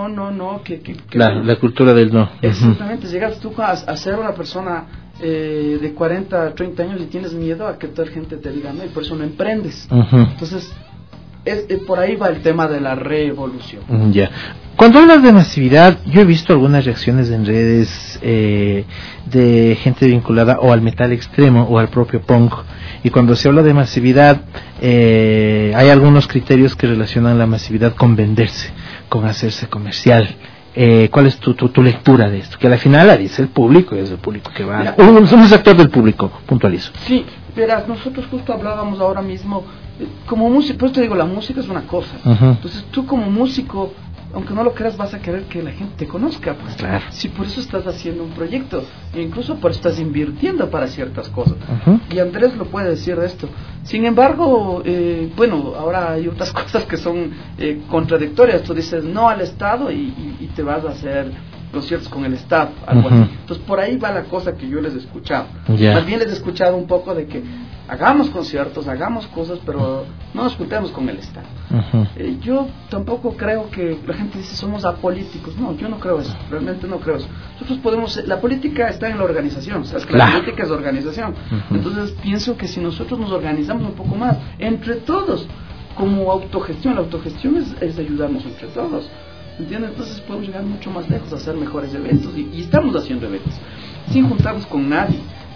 la cultura del no. Exactamente, llegas tú a ser una persona de 40, 30 años y tienes miedo a que toda la gente te diga no, y por eso no emprendes. Entonces, por ahí va el tema de la revolución. Cuando hablas de masividad, yo he visto algunas reacciones en redes de gente vinculada o al metal extremo o al propio punk, y cuando se habla de masividad hay algunos criterios que relacionan la masividad con venderse, con hacerse comercial. ¿Cuál es tu lectura de esto? Que al final la dice el público, y es el público que va. Un sector del público, puntualizo. Sí, verás, nosotros justo hablábamos ahora mismo, como músico, pues te digo, la música es una cosa. Entonces tú como músico, aunque no lo creas, vas a querer que la gente te conozca, pues. Si por eso estás haciendo un proyecto, e incluso por eso estás invirtiendo para ciertas cosas. Y Andrés lo puede decir de esto. Sin embargo, ahora hay otras cosas que son contradictorias. Tú dices no al Estado y te vas a hacer conciertos con el Estado, algo así. Entonces por ahí va la cosa que yo les he escuchado. Más bien les he escuchado un poco de que hagamos conciertos, hagamos cosas, pero no nos juntemos con el Estado. Yo tampoco creo que la gente dice somos apolíticos. No, yo no creo eso, realmente no creo eso. Nosotros podemos, la política está en la organización, ¿sabes? La política es organización. Entonces pienso que si nosotros nos organizamos un poco más, entre todos, como autogestión, la autogestión es ayudarnos entre todos, ¿entiendes? Entonces podemos llegar mucho más lejos, a hacer mejores eventos, y estamos haciendo eventos sin juntarnos con nadie,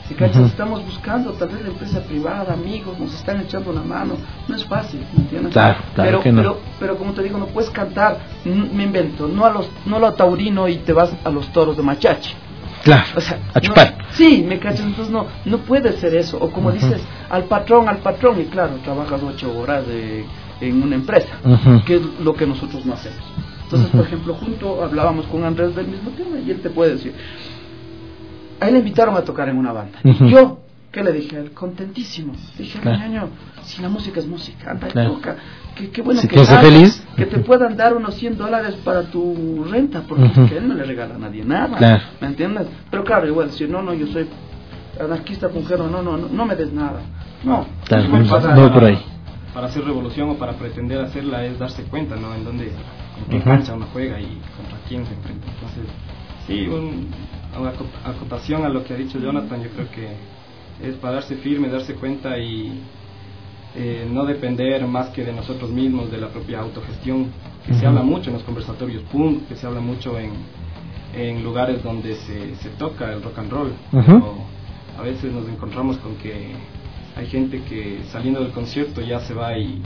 ¿Me cachas? Estamos buscando tal vez la empresa privada, amigos, nos están echando una mano. No es fácil, ¿me entiendes? Claro que no. Pero como te digo, no puedes cantar, me invento, no a lo taurino y te vas a los toros de Machachi. Claro, o sea, a chupar. Sí, me cachas, entonces no puede ser eso. O como dices, al patrón, y claro, trabajas 8 horas en una empresa, que es lo que nosotros no hacemos. Entonces, por ejemplo, junto hablábamos con Andrés del mismo tema y él te puede decir, a él le invitaron a tocar en una banda. Yo, ¿qué le dije? Contentísimo. Dije, año, si la música es música, anda y toca. Qué bueno si que te hace feliz, que te puedan dar unos $100 para tu renta, porque es que él no le regala a nadie nada, ¿me entiendes? Pero claro, igual, si no, yo soy anarquista punquero, no me des nada. No, no por ahí. Para hacer revolución o para pretender hacerla es darse cuenta, ¿no? En qué cancha uno juega y contra quién se enfrenta. Entonces, sí, una acotación a lo que ha dicho Jonathan, yo creo que es pararse firme, darse cuenta y no depender más que de nosotros mismos, de la propia autogestión, que se habla mucho en los conversatorios punk, que se habla mucho en lugares donde se toca el rock and roll. Pero a veces nos encontramos con que hay gente que saliendo del concierto ya se va y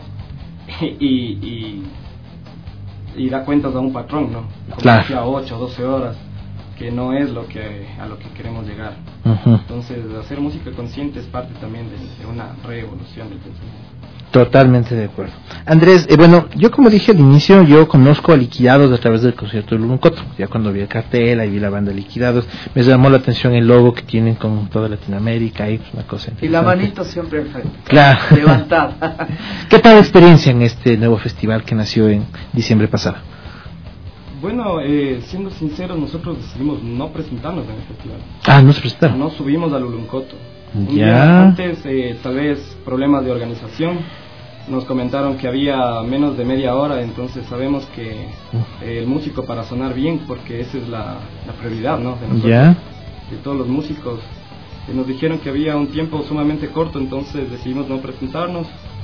da cuentas a un patrón, ¿no? Como a 8 o 12 horas, que no es a lo que queremos llegar. Entonces, hacer música consciente es parte también de una reevolución del pensamiento. Totalmente de acuerdo. Andrés, bueno, yo como dije al inicio, yo conozco a Liquidados a través del concierto de Luluncoto. Ya cuando vi el cartel, ahí vi la banda Liquidados, me llamó la atención el logo que tienen con toda Latinoamérica, ahí pues una cosa interesante. Y la manito siempre enfrente. Claro. Levantada. ¿Qué tal la experiencia en este nuevo festival que nació en diciembre pasado? Bueno, siendo sinceros, nosotros decidimos no presentarnos en el festival. No se presentaron. No subimos a Luluncoto. Un Ya. día antes, tal vez problemas de organización. Nos comentaron que había menos de media hora, entonces sabemos que el músico para sonar bien, porque esa es la prioridad, ¿no? De nosotros, de todos los músicos. Nos dijeron que había un tiempo sumamente corto, entonces decidimos no presentarnos.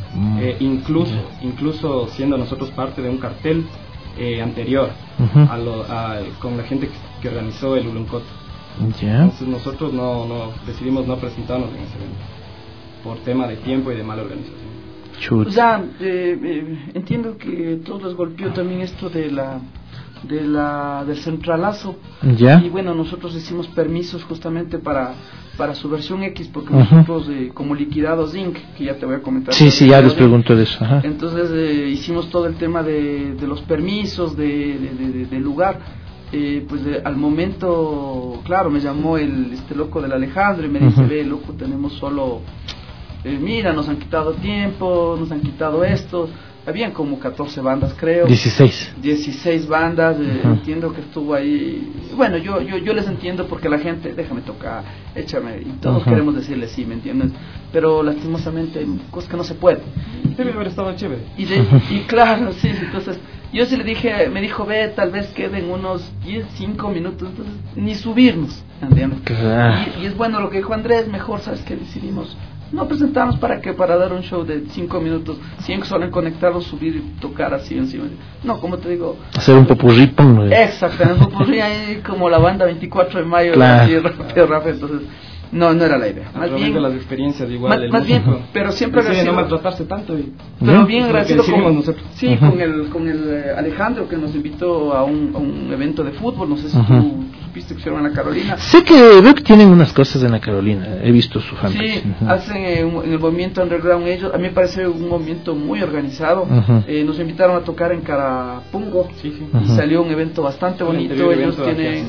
Incluso siendo nosotros parte de un cartel anterior con la gente que organizó el Luluncoto. Entonces nosotros decidimos no presentarnos en ese evento por tema de tiempo y de mala organización. O sea, entiendo que todos les golpeó también esto del centralazo. Y bueno, nosotros hicimos permisos justamente para su versión X, porque nosotros como Liquidados Inc., que ya te voy a comentar. Sí, ya les pregunto de eso. Entonces hicimos todo el tema de los permisos, del lugar. Al momento, claro, me llamó este loco del Alejandro y me dice, ve, loco, tenemos solo... mira, nos han quitado tiempo, nos han quitado esto. Habían como 14 bandas, creo. 16 bandas. Entiendo que estuvo ahí. Bueno, yo les entiendo porque la gente, déjame tocar, échame. Y todos queremos decirle sí, ¿me entiendes? Pero lastimosamente hay cosas que no se pueden. Debe haber estado chévere. Y claro, sí, entonces yo sí le dije, me dijo, ve, tal vez queden unos 5 minutos, entonces ni subirnos, ¿entiendes? Y es bueno lo que dijo Andrés, mejor, ¿sabes qué? Decidimos no presentamos para dar un show de 5 minutos, 100 solo en conectarlos, subir y tocar así encima. No, como te digo, hacer un popurrí, exactamente, un popurrí ahí como la banda 24 de mayo, Rafa, entonces no era la idea. Más bien de las experiencias igual, más bien, pero siempre agradecido, no maltratarse tanto pero bien agradecido con el Alejandro, que nos invitó a un evento de fútbol. No sé si tú supiste que hicieron en la Carolina. Sé que veo que tienen unas cosas en la Carolina, he visto su fanpage. Sí, hacen en el movimiento underground ellos, a mí me parece un movimiento muy organizado. Nos invitaron a tocar en Carapungo y salió un evento bastante bonito. Ellos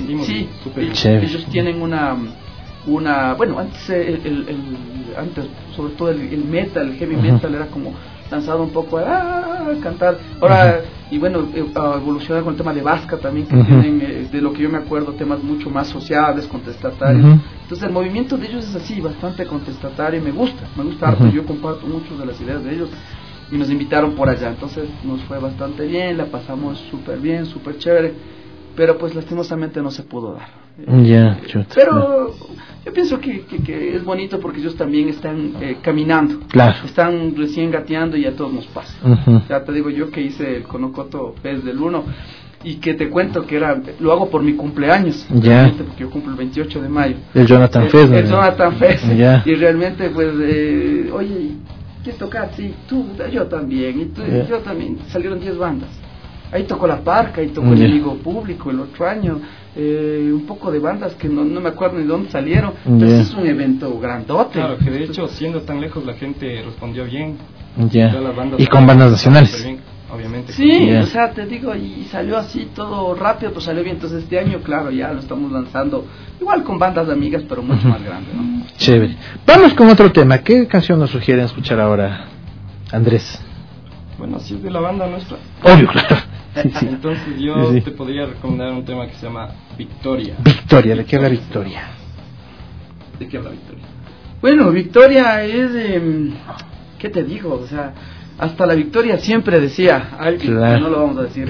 tienen bueno, antes antes sobre todo el metal, el heavy metal era como lanzado un poco a cantar. Ahora y bueno, a evolucionar con el tema de Vasca también, que tienen, de lo que yo me acuerdo, temas mucho más sociables, contestatarios. Entonces el movimiento de ellos es así, bastante contestatario, y me gusta harto. Yo comparto muchas de las ideas de ellos y nos invitaron por allá, entonces nos fue bastante bien, la pasamos súper bien, súper chévere, pero pues lastimosamente no se pudo dar. Pero yo pienso que es bonito porque ellos también están caminando, están recién gateando y a todos nos pasa. Ya te digo yo que hice el Conocoto desde el 1 y que te cuento que lo hago por mi cumpleaños, realmente, porque yo cumplo el 28 de mayo. El Jonathan Fest. El Jonathan Fest. Y realmente, pues, oye, ¿quieres tocar? Sí, tú, yo también, y tú, yo también. Salieron 10 bandas. Ahí tocó La Parca, ahí tocó Enemigo Público el otro año, un poco de bandas que no me acuerdo ni dónde salieron. Entonces es un evento grandote. Claro, que de hecho, siendo tan lejos, la gente respondió bien. Y con bandas nacionales. Bien, obviamente. Sí, o sea, te digo, y salió así todo rápido, pues salió bien. Entonces este año, claro, ya lo estamos lanzando, igual con bandas amigas, pero mucho más grandes, ¿no? Chévere. Vamos con otro tema. ¿Qué canción nos sugieren escuchar ahora, Andrés? Bueno, si es de la banda nuestra. Obvio, claro. Sí. Entonces yo te podría recomendar un tema que se llama Victoria. Victoria, ¿de qué habla Victoria? ¿De qué habla Victoria? Bueno, Victoria es ¿qué te digo? O sea, hasta la victoria siempre decía alguien, que no lo vamos a decir.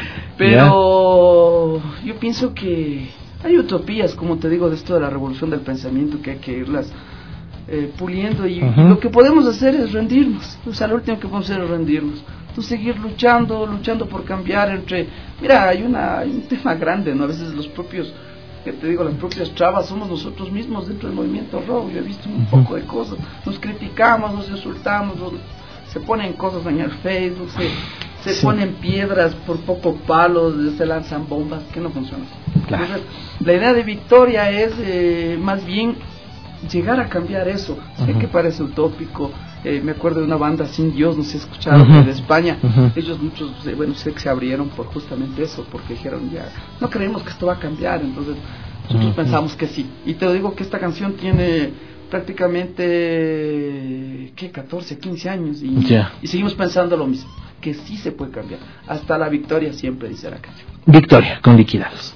Pero yo pienso que hay utopías, como te digo, de esto de la revolución del pensamiento, que hay que irlas puliendo, y lo que podemos hacer es rendirnos. O sea, lo último que podemos hacer es rendirnos. Entonces, seguir luchando por cambiar mira, hay un tema grande, ¿no? A veces los propios, que te digo, las propias trabas somos nosotros mismos dentro del movimiento rock. Yo he visto un poco de cosas, nos criticamos, nos insultamos, se ponen cosas en el Facebook, se ponen piedras por poco palos, se lanzan bombas, que no funciona. Entonces, la idea de Victoria es más bien llegar a cambiar eso. Sé que parece utópico. Me acuerdo de una banda Sin Dios, no sé si escucharon, de España. Ellos muchos, sé que se abrieron por justamente eso, porque dijeron, ya no creemos que esto va a cambiar. Entonces nosotros pensamos que sí. Y te digo que esta canción tiene prácticamente 14, 15 años y seguimos pensando lo mismo, que sí se puede cambiar. Hasta la victoria, siempre dice la canción. Victoria, con Liquidados.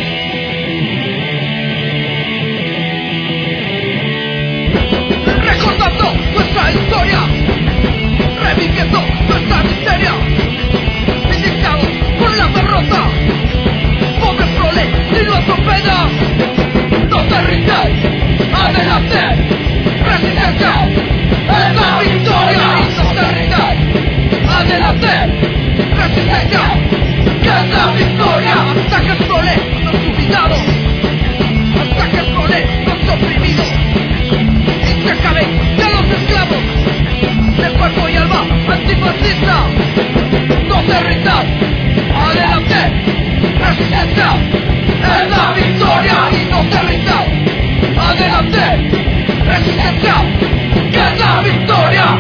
Recordando nuestra historia, reviviendo nuestra miseria, indignados por la derrota, pobre prole y lo atropella. No te rindas, adelante, resistencia, es la victoria. Y no te rindas, adelante, resistencia, que es la victoria. Hasta que el prole nos humillado, hasta que el prole nos oprimido, y se acabe de los esclavos de cuerpo y alma antifascista. No te rindas, adelante, resistencia, es la victoria. Y no te rindas, adelante, resistencia, que es la victoria.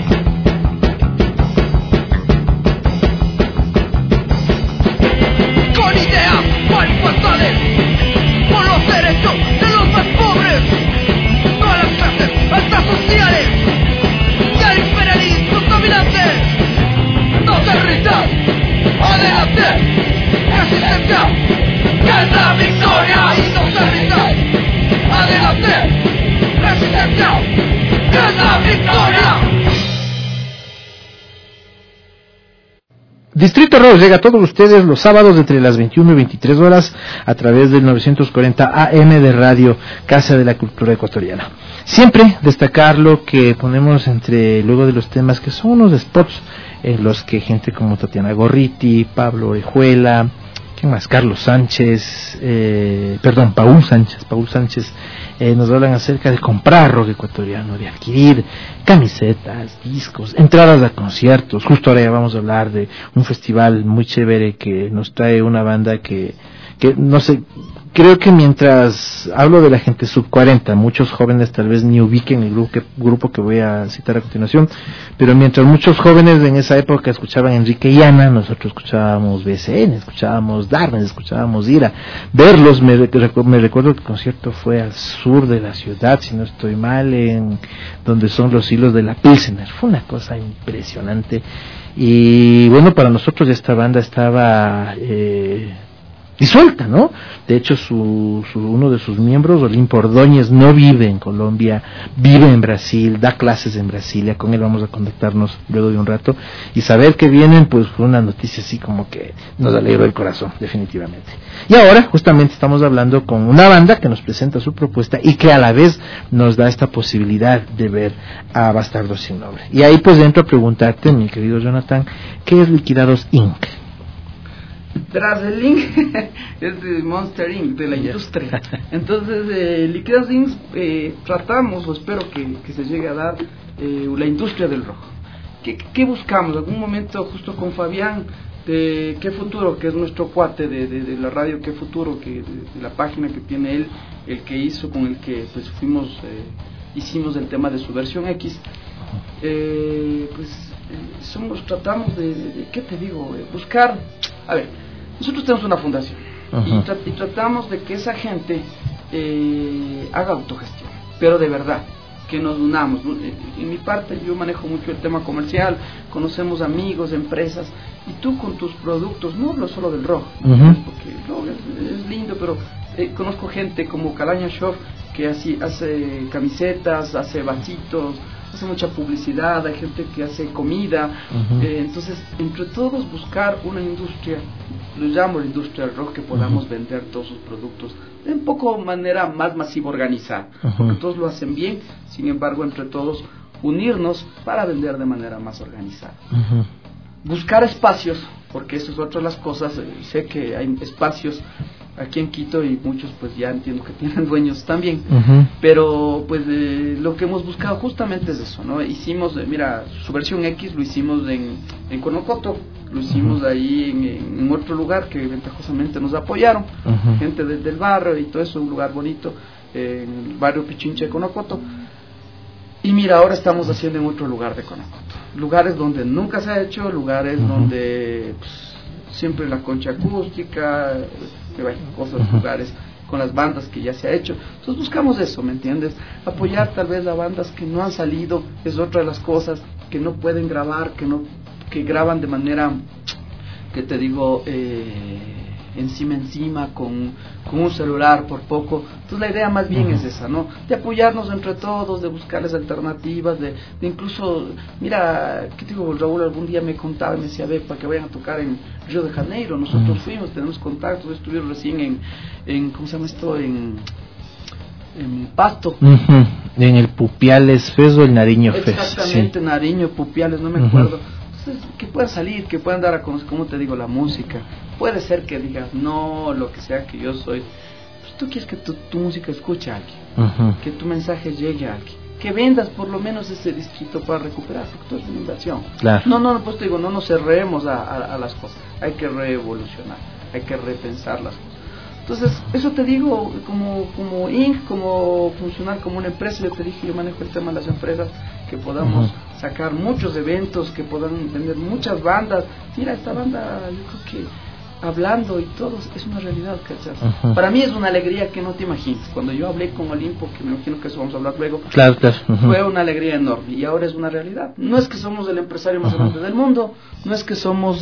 Con ideas manifestadas por los derechos de los más pobres, todas las clases altas sociales del imperialismo dominante. No te rindas, adelante, resistencia, que es la victoria. Y no te rindas, adelante, resistencia, que es la victoria. Distrito Rock llega a todos ustedes los sábados entre las 21 y 23 horas a través del 940 AM de Radio Casa de la Cultura Ecuatoriana. Siempre destacar lo que ponemos luego de los temas, que son unos spots en los que gente como Tatiana Gorriti, Pablo Orejuela, ¿quién más? Carlos Sánchez, Paul Sánchez, nos hablan acerca de comprar rock ecuatoriano, de adquirir camisetas, discos, entradas a conciertos. Justo ahora ya vamos a hablar de un festival muy chévere que nos trae una banda que no sé, creo que mientras hablo de la gente sub 40, muchos jóvenes tal vez ni ubiquen el grupo que voy a citar a continuación, pero mientras muchos jóvenes en esa época escuchaban Enrique y Ana, nosotros escuchábamos BSN, escuchábamos Darkness, escuchábamos Ira. Verlos, me recuerdo que el concierto fue al sur de la ciudad, si no estoy mal, en donde son los hilos de la Pilsener. Fue una cosa impresionante. Y bueno, para nosotros esta banda estaba disuelta, ¿no? De hecho, uno de sus miembros, Olimpo Ordóñez, no vive en Colombia, vive en Brasil, da clases en Brasilia. Con él vamos a contactarnos luego de un rato, y saber que vienen, pues fue una noticia así como que nos alegró el corazón, definitivamente. Y ahora justamente estamos hablando con una banda que nos presenta su propuesta y que a la vez nos da esta posibilidad de ver a Bastardos sin Nombre. Y ahí pues entro a preguntarte, mi querido Jonathan, ¿qué es Liquidados Inc.? Verás, el link es de Monster Inc., de la industria. Entonces, Liquidas Inc. Tratamos, o espero que se llegue a dar, la industria del rock. ¿Qué buscamos? En algún momento, justo con Fabián, de Qué Futuro, que es nuestro cuate de la radio Qué Futuro, que de la página que tiene él, el que hizo, con el que pues hicimos el tema de su versión X. Tratamos de ¿qué te digo? Buscar, a ver, nosotros tenemos una fundación y tratamos de que esa gente haga autogestión, pero de verdad, que nos unamos. En mi parte yo manejo mucho el tema comercial, conocemos amigos, empresas, y tú con tus productos, no hablo solo del rock, porque el rock es lindo, pero conozco gente como Calaña Shop que hace camisetas, hace vasitos, hace mucha publicidad, hay gente que hace comida, entonces entre todos buscar una industria, lo llamo la industria del rock, que podamos vender todos sus productos de un poco manera más masiva, organizada, porque todos lo hacen bien, sin embargo entre todos unirnos para vender de manera más organizada. Buscar espacios, porque eso es otra de las cosas, sé que hay espacios aquí en Quito y muchos pues ya entiendo que tienen dueños también, pero pues lo que hemos buscado justamente es eso, ¿no? Hicimos, mira, su versión X lo hicimos en Conocoto, lo hicimos ahí en otro lugar que ventajosamente nos apoyaron, gente del barrio y todo eso, un lugar bonito, en el barrio Pichincha de Conocoto. Y mira, ahora estamos haciendo en otro lugar de Conocoto, lugares donde nunca se ha hecho, lugares donde pues, siempre la concha acústica, cosas, lugares con las bandas que ya se ha hecho. Entonces buscamos eso, ¿me entiendes? Apoyar tal vez a bandas que no han salido, es otra de las cosas, que no pueden grabar, que graban de manera, que te digo, encima con un celular por poco. Entonces la idea más bien es esa, ¿no? De apoyarnos entre todos, de buscarles alternativas, de incluso, mira, ¿qué te digo? Raúl algún día me contaba, me decía, ve, para que vayan a tocar en Río de Janeiro, nosotros fuimos, tenemos contactos, estuvieron recién en ¿cómo se llama esto? En Pasto. En el Pupiales Fest o el Nariño Fest. Exactamente, sí. Nariño, Pupiales, no me acuerdo. Entonces, que puedan salir, que puedan dar a conocer, como te digo, la música. Puede ser que digas, no, lo que sea que yo soy. Pues tú quieres que tu música escuche a alguien, que tu mensaje llegue a alguien, que vendas por lo menos ese distrito para recuperar, porque todo es una inversión. Claro. No, pues te digo, no nos cerremos a las cosas. Hay que reevolucionar, hay que repensar las cosas. Entonces, eso te digo, como Inc., como funcionar como una empresa. Yo te dije, yo manejo el tema de las empresas, que podamos sacar muchos eventos, que puedan vender muchas bandas. Mira, esta banda, yo creo que hablando y todo, es una realidad, ¿cachas? Para mí es una alegría que no te imaginas. Cuando yo hablé con Olimpo, que me imagino que eso vamos a hablar luego, claro. Fue una alegría enorme, y ahora es una realidad. No es que somos el empresario más grande del mundo, no es que somos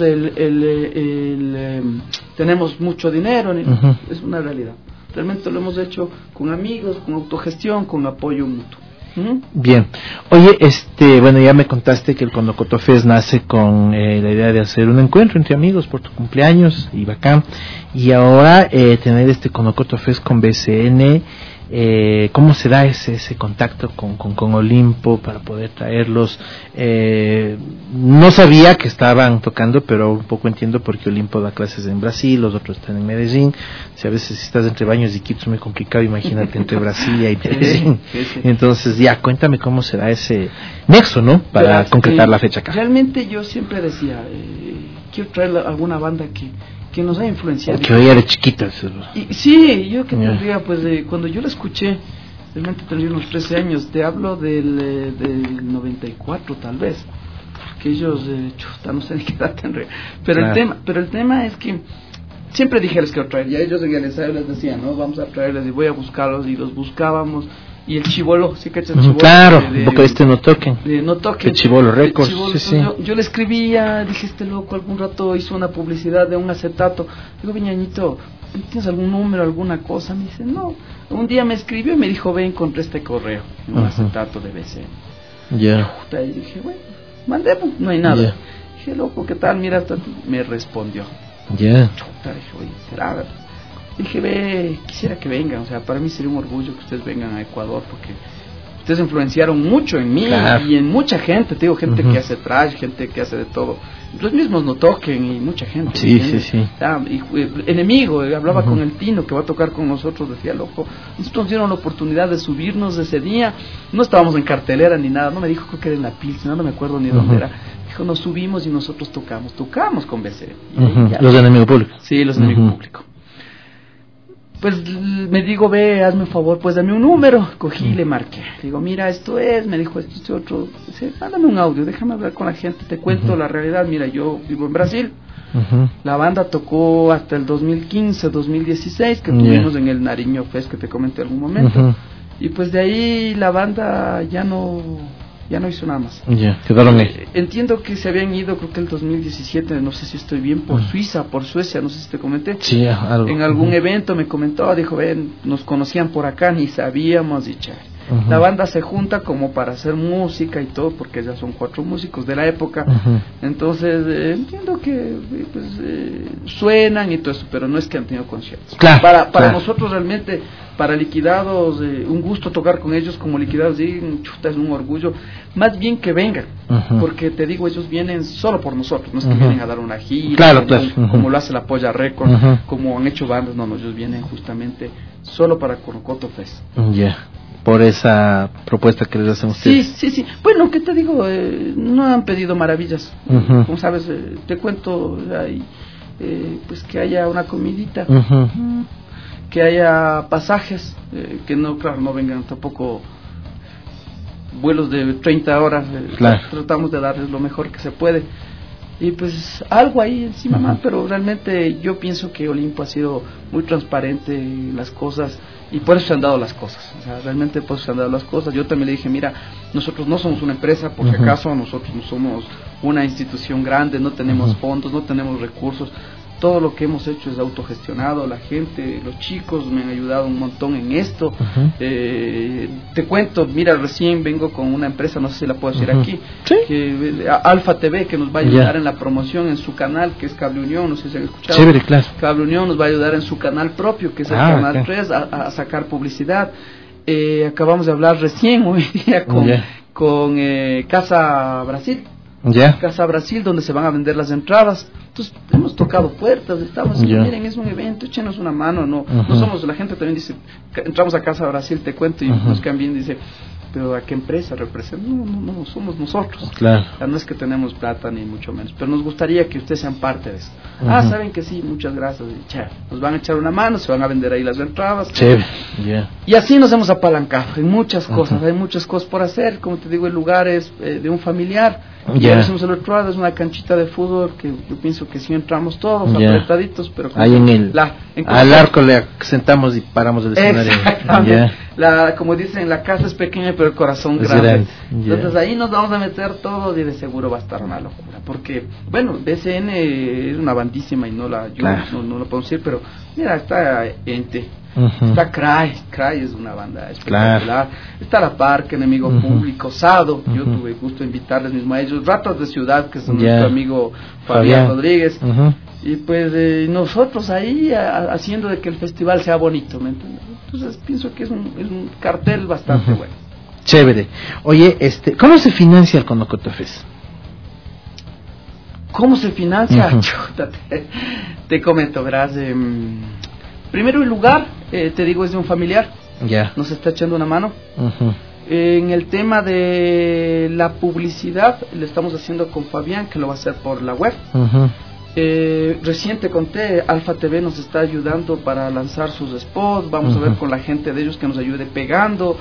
tenemos mucho dinero, es una realidad. Realmente lo hemos hecho con amigos, con autogestión, con apoyo mutuo. Bien. Oye, bueno, ya me contaste que el Conocoto Fest nace con la idea de hacer un encuentro entre amigos por tu cumpleaños, y bacán. Y ahora tener este Conocoto Fest con BCN, ¿cómo se da ese contacto con Olimpo para poder traerlos? No sabía que estaban tocando, pero un poco entiendo porque Olimpo da clases en Brasil, los otros están en Medellín. Si a veces estás entre Baños y Quito es muy complicado, imagínate entre Brasilia y Medellín. Sí. Entonces ya, cuéntame cómo se da ese nexo, ¿no? Para concretar la fecha acá. Realmente yo siempre decía, quiero traer alguna banda que nos ha influenciado. Que oía de chiquitas. Sí, yo que tendría, pues cuando yo la escuché, realmente tendría unos 13 años, te hablo del 94 tal vez, que ellos, no sé ni qué edad tendría, pero el tema es que siempre dije, les quiero traer, y a ellos en el ensayo les decía, no, vamos a traerles, y voy a buscarlos, y los buscábamos. Y el Chibolo, ¿sí cachas? Chibolo, claro, porque no toquen. No toquen. El Chibolo Records, sí. Yo le escribía, dije, loco algún rato hizo una publicidad de un acetato. Digo, Viñañito, ¿tienes algún número, alguna cosa? Me dice, no. Un día me escribió y me dijo, encontré este correo, un acetato de BCN. Y dije, bueno, mandemos, no hay nada. Dije, loco, ¿qué tal? Mira, me respondió. Dije, oye, será. Dije, quisiera que vengan, o sea, para mí sería un orgullo que ustedes vengan a Ecuador, porque ustedes influenciaron mucho en mí y en mucha gente, te digo, gente que hace trash, gente que hace de todo. Los mismos No Toquen y mucha gente. Sí. Enemigo, hablaba con el Tino que va a tocar con nosotros, decía, loco, nosotros nos dieron la oportunidad de subirnos ese día, no estábamos en cartelera ni nada, no me dijo, creo que era en la Pils, no me acuerdo ni dónde era. Dijo, nos subimos y nosotros tocamos con BC. Los de Enemigo Público. Sí, los de Enemigo Público. Pues me digo, ve, hazme un favor, pues dame un número. Cogí y le marqué. Digo, mira, esto es, me dijo esto, este otro. Dice, mándame un audio, déjame hablar con la gente, te cuento la realidad. Mira, yo vivo en Brasil. La banda tocó hasta el 2015, 2016, que tuvimos en el Nariño Fest, que te comenté en algún momento. Y pues de ahí la banda ya no hizo nada más. Quedaron ahí. Entiendo que se habían ido, creo que el 2017, no sé si estoy bien, por Suiza, por Suecia, no sé si te comenté. Sí, algo. En algún evento me comentó, dijo, ven, nos conocían por acá, ni sabíamos, y chévere. La banda se junta como para hacer música y todo, porque ya son 4 músicos de la época. Entonces, entiendo que suenan y todo eso, pero no es que han tenido conciertos. Para nosotros realmente, para Liquidados, un gusto tocar con ellos como Liquidados, chuta, es un orgullo. Más bien que vengan, porque te digo, ellos vienen solo por nosotros, no es que vienen a dar una gira, como lo hace la Polla Record, como han hecho bandas, no, ellos vienen justamente solo para Corocoto Fest. Por esa propuesta que les hacen ustedes. Sí. Bueno, ¿qué te digo? No han pedido maravillas. Como sabes, te cuento, pues que haya una comidita, que haya pasajes, que no, claro, no vengan tampoco vuelos de 30 horas. Tratamos de darles lo mejor que se puede. Y pues algo ahí encima, pero realmente yo pienso que Olimpo ha sido muy transparente en las cosas. Y por eso se han dado las cosas, o sea, realmente por eso se han dado las cosas. Yo también le dije, mira, nosotros no somos una empresa, por si acaso, nosotros no somos una institución grande, no tenemos fondos, no tenemos recursos. Todo lo que hemos hecho es autogestionado, la gente, los chicos me han ayudado un montón en esto. Te cuento, mira, recién vengo con una empresa, no sé si la puedo decir aquí, que Alfa TV, que nos va a ayudar en la promoción en su canal, que es Cable Unión, no sé si han escuchado. Chévere, claro. Cable Unión nos va a ayudar en su canal propio, que es el canal 3, a sacar publicidad. Acabamos de hablar recién hoy día con Casa Brasil. Casa Brasil, donde se van a vender las entradas. Entonces hemos tocado puertas, estamos diciendo, miren, es un evento, échenos una mano. No somos, la gente también dice, entramos a Casa Brasil, te cuento, y nos quedan bien, dice, pero ¿a qué empresa representa? No, somos nosotros. O sea, no es que tenemos plata ni mucho menos, pero nos gustaría que ustedes sean parte de eso. Saben que sí, muchas gracias. Nos van a echar una mano, se van a vender ahí las entradas. Y así nos hemos apalancado en muchas cosas. Hay muchas cosas por hacer, como te digo, el lugar es de un familiar. Ya hicimos el otro lado, es una canchita de fútbol que yo pienso que sí entramos todos apretaditos, pero ahí al arco le sentamos y paramos el escenario. Como dicen, la casa es pequeña pero el corazón grande. Entonces ahí nos vamos a meter todos y de seguro va a estar una locura, porque bueno, BCN es una bandísima y no la puedo decir, pero mira, está Ente, está Cry es una banda espectacular, está La Parque, Enemigo Público, Sado, yo tuve gusto de invitarles mismo a ellos, Ratas de Ciudad, que es nuestro amigo Fabián Rodríguez, y pues nosotros ahí haciendo de que el festival sea bonito, ¿me entiendes? Entonces pienso que es un cartel bastante bueno. Chévere. Oye, ¿cómo se financia el Corocoto Fest? ¿Cómo se financia? Te comento, verás. Primero, el lugar, te digo, es de un familiar. Nos está echando una mano. En el tema de la publicidad, le estamos haciendo con Fabián, que lo va a hacer por la web. Recién te conté, Alfa TV nos está ayudando para lanzar sus spots. Vamos a ver con la gente de ellos que nos ayude pegando.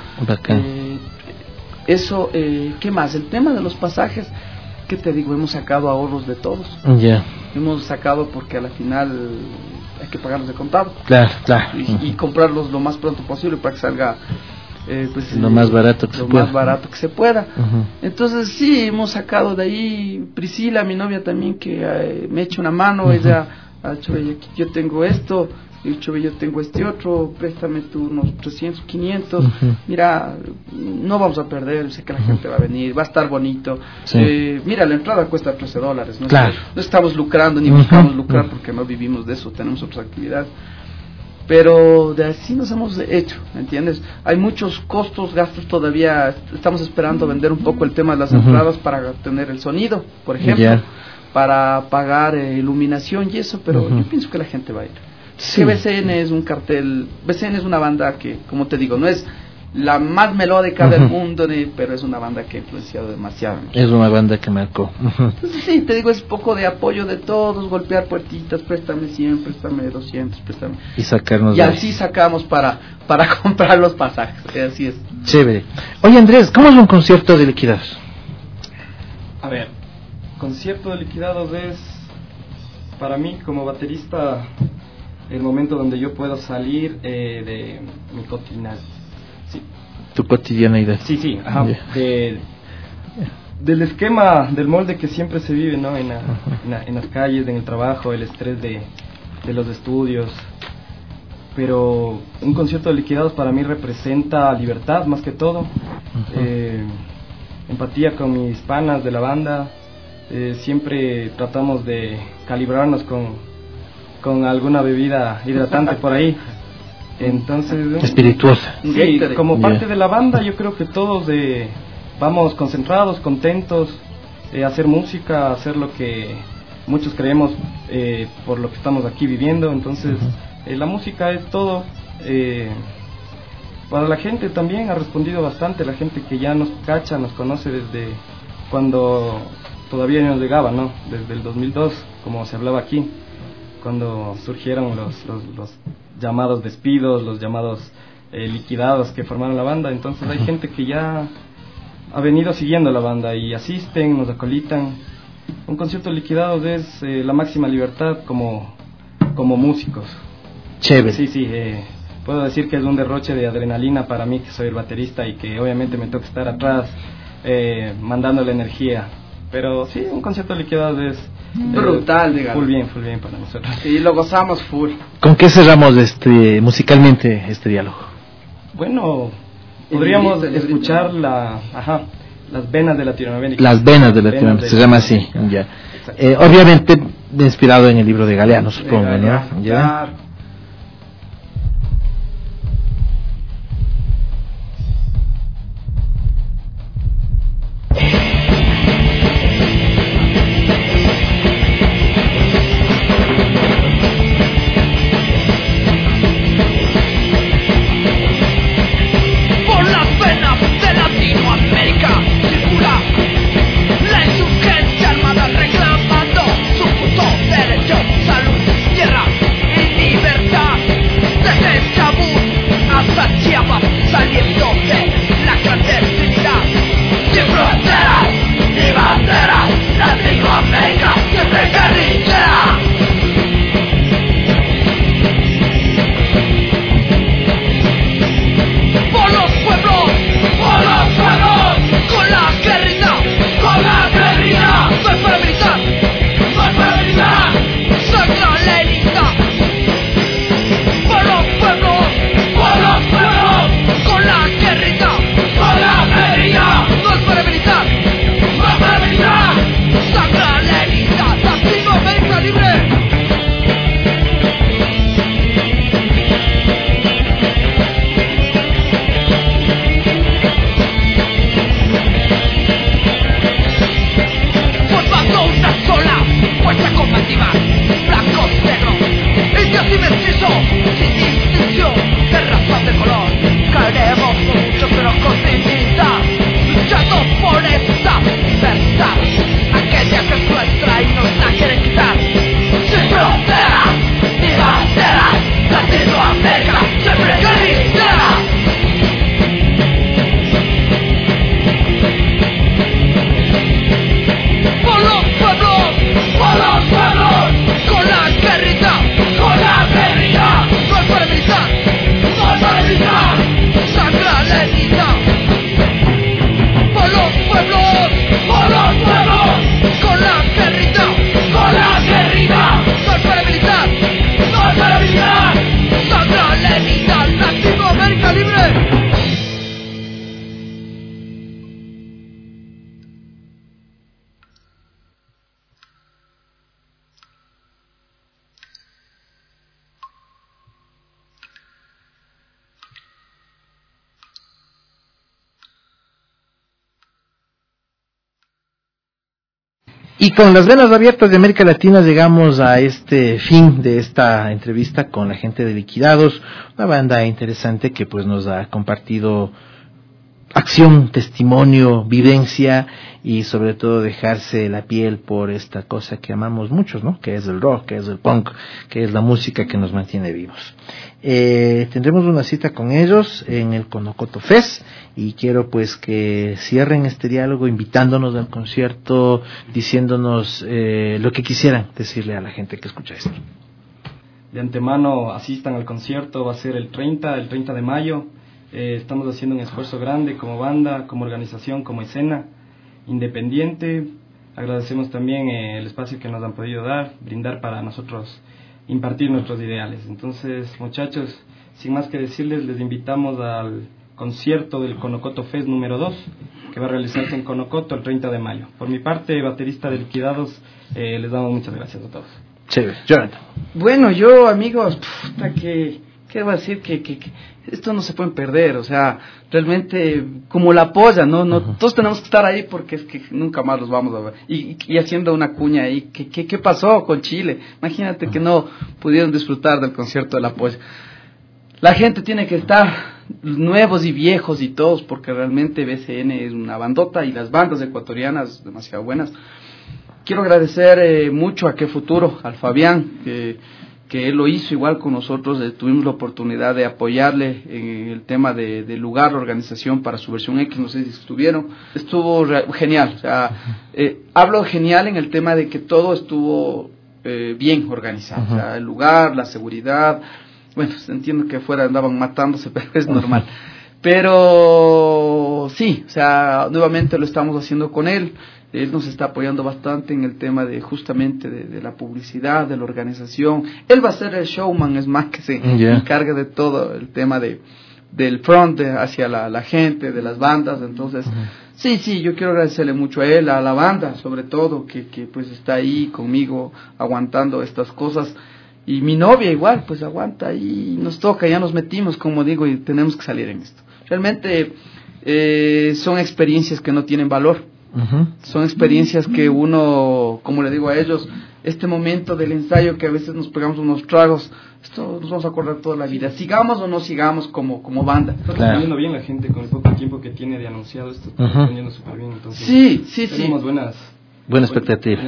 Eso, ¿qué más? El tema de los pasajes, ¿qué te digo? Hemos sacado ahorros de todos. Hemos sacado porque a la final hay que pagarlos de contado. Y comprarlos lo más pronto posible para que salga lo más barato que se pueda. Entonces sí, hemos sacado de ahí. Priscila, mi novia también, que me echa una mano. Ella ha dicho, yo tengo esto, yo tengo este otro, préstame tú unos 300, 500. Mira, no vamos a perder, sé que la gente va a venir, va a estar bonito. Mira, la entrada cuesta $13, no estamos lucrando ni buscamos lucrar, porque no vivimos de eso, tenemos otras actividades. pero de así nos hemos hecho, ¿me entiendes? Hay muchos costos, gastos todavía, estamos esperando vender un poco el tema de las entradas para tener el sonido, por ejemplo, para pagar iluminación y eso, pero yo pienso que la gente va a ir. Sí. Que BCN es un cartel, BCN es una banda que, como te digo, no es la más melódica del mundo, pero es una banda que ha influenciado demasiado. Es una banda que marcó. Entonces, sí, te digo, es poco de apoyo de todos, golpear puertitas, préstame 100, préstame 200, préstame. Y sacarnos. Y así sacamos para comprar los pasajes, así es. Chévere. Oye, Andrés, ¿cómo es un concierto de Liquidados? A ver, concierto de Liquidados es, para mí como baterista, el momento donde yo puedo salir de mi cotidianidad. Sí. Tu cotidianeidad. Sí, ajá. Del esquema, del molde que siempre se vive, ¿no? En las calles, en el trabajo, el estrés de los estudios. Pero un concierto de Liquidados para mí representa libertad más que todo, empatía con mis panas de la banda. Siempre tratamos de calibrarnos con alguna bebida hidratante por ahí. Entonces, espirituosa. Sí, como parte de la banda, yo creo que todos vamos concentrados, contentos, hacer música, hacer lo que muchos creemos por lo que estamos aquí viviendo. Entonces, la música es todo. Para la gente también ha respondido bastante, la gente que ya nos cacha, nos conoce desde cuando todavía no llegaba, ¿no? Desde el 2002, como se hablaba aquí, cuando surgieron los llamados despidos, los llamados liquidados que formaron la banda. Entonces hay gente que ya ha venido siguiendo la banda y asisten, nos acolitan. Un concierto de Liquidados es la máxima libertad como músicos. Chévere. Sí, puedo decir que es un derroche de adrenalina para mí, que soy el baterista y que obviamente me toca estar atrás mandándole energía. Pero sí, un concierto de Liquidados es brutal, digamos. Full bien para nosotros. Y lo gozamos full. ¿Con qué cerramos musicalmente este diálogo? Bueno, podríamos escuchar las venas de Latinoamérica. Las venas de Latinoamérica, se llama así. Ya. Obviamente inspirado en el libro de Galeano, supongo, ¿no? ¿Ya? Salud, tierra, el nivel Y con las venas abiertas de América Latina llegamos a este fin de esta entrevista con la gente de Liquidados, una banda interesante que pues nos ha compartido acción, testimonio, vivencia y sobre todo dejarse la piel por esta cosa que amamos muchos, ¿no? Que es el rock, que es el punk, que es la música que nos mantiene vivos. Tendremos una cita con ellos en el Conocoto Fest y quiero pues que cierren este diálogo invitándonos al concierto, diciéndonos lo que quisieran decirle a la gente que escucha esto. De antemano asistan al concierto, va a ser el 30 de mayo. Estamos haciendo un esfuerzo grande como banda, como organización, como escena independiente. Agradecemos también el espacio que nos han podido dar, brindar para nosotros impartir nuestros ideales. Entonces, muchachos, sin más que decirles, les invitamos al concierto del Conocoto Fest número 2, que va a realizarse en Conocoto el 30 de mayo. Por mi parte, baterista de Liquidados, les damos muchas gracias a todos. Chévere, Jonathan. Bueno, yo, amigos, ¿qué va a decir? Que esto no se pueden perder, o sea, realmente como la polla, ¿no? Todos tenemos que estar ahí porque es que nunca más los vamos a ver. Y haciendo una cuña ahí, ¿qué pasó con Chile? Imagínate que no pudieron disfrutar del concierto de la polla. La gente tiene que estar, nuevos y viejos y todos, porque realmente BCN es una bandota y las bandas ecuatorianas demasiado buenas. Quiero agradecer mucho a Qué Futuro, al Fabián, que él lo hizo igual con nosotros. Tuvimos la oportunidad de apoyarle en el tema de lugar, organización para su versión X, no sé si estuvieron. Estuvo genial, o sea, hablo genial en el tema de que todo estuvo bien organizado, o sea, el lugar, la seguridad. Bueno, entiendo que afuera andaban matándose, pero es normal. Pero sí, o sea, nuevamente lo estamos haciendo con él. Él nos está apoyando bastante en el tema de justamente de la publicidad, de la organización. Él va a ser el showman, es más que se encarga de todo el tema del front hacia la gente, de las bandas. Entonces, sí, yo quiero agradecerle mucho a él, a la banda sobre todo, que pues está ahí conmigo aguantando estas cosas. Y mi novia igual, pues aguanta ahí, nos toca, ya nos metimos, como digo, y tenemos que salir en esto. Realmente son experiencias que no tienen valor. Son experiencias que uno, como le digo a ellos, este momento del ensayo que a veces nos pegamos unos tragos, esto nos vamos a acordar toda la vida, sigamos o no sigamos como banda. Está respondiendo bien la gente con el poco tiempo que tiene de anunciado, esto está respondiendo súper bien. Entonces, tenemos buena expectativa.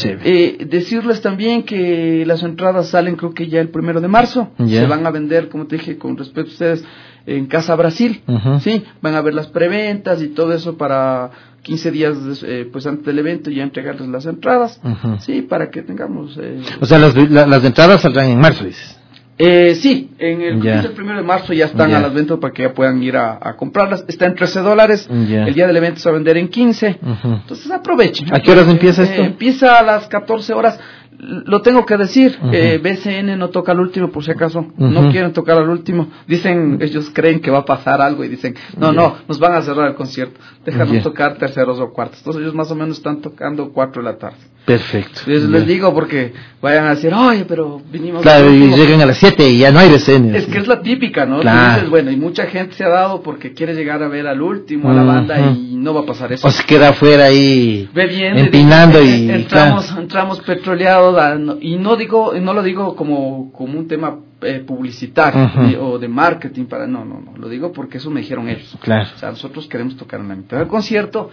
Decirles también que las entradas salen creo que ya el 1 de marzo, se van a vender, como te dije, con respeto a ustedes, en Casa Brasil, sí, van a ver las preventas y todo eso para 15 días pues antes del evento ya entregarles las entradas, sí, para que tengamos... O sea, las entradas saldrán en marzo, dices. Sí, el 1 de marzo ya están a las ventas para que ya puedan ir a comprarlas. Está en $13, el día del evento se va a vender en 15, entonces aprovechen. ¿A qué horas empieza esto? Empieza a las 14 horas. Lo tengo que decir, BCN no toca al último por si acaso, no quieren tocar al último, dicen, ellos creen que va a pasar algo y dicen, no, nos van a cerrar el concierto, déjanos tocar terceros o cuartos. Entonces ellos más o menos están tocando 4 de la tarde. Perfecto. Les digo porque vayan a decir, oye, pero vinimos... Claro, y llegan a las 7 y ya no hay BCN. Es que es la típica, ¿no? Claro. Dices, bueno, y mucha gente se ha dado porque quiere llegar a ver al último, a la banda, y no va a pasar eso. O se queda afuera ahí empinando y... Entramos petroleados, y no lo digo como un tema publicitario o de marketing no, lo digo porque eso me dijeron ellos. Claro. O sea, nosotros queremos tocar en la mitad del concierto,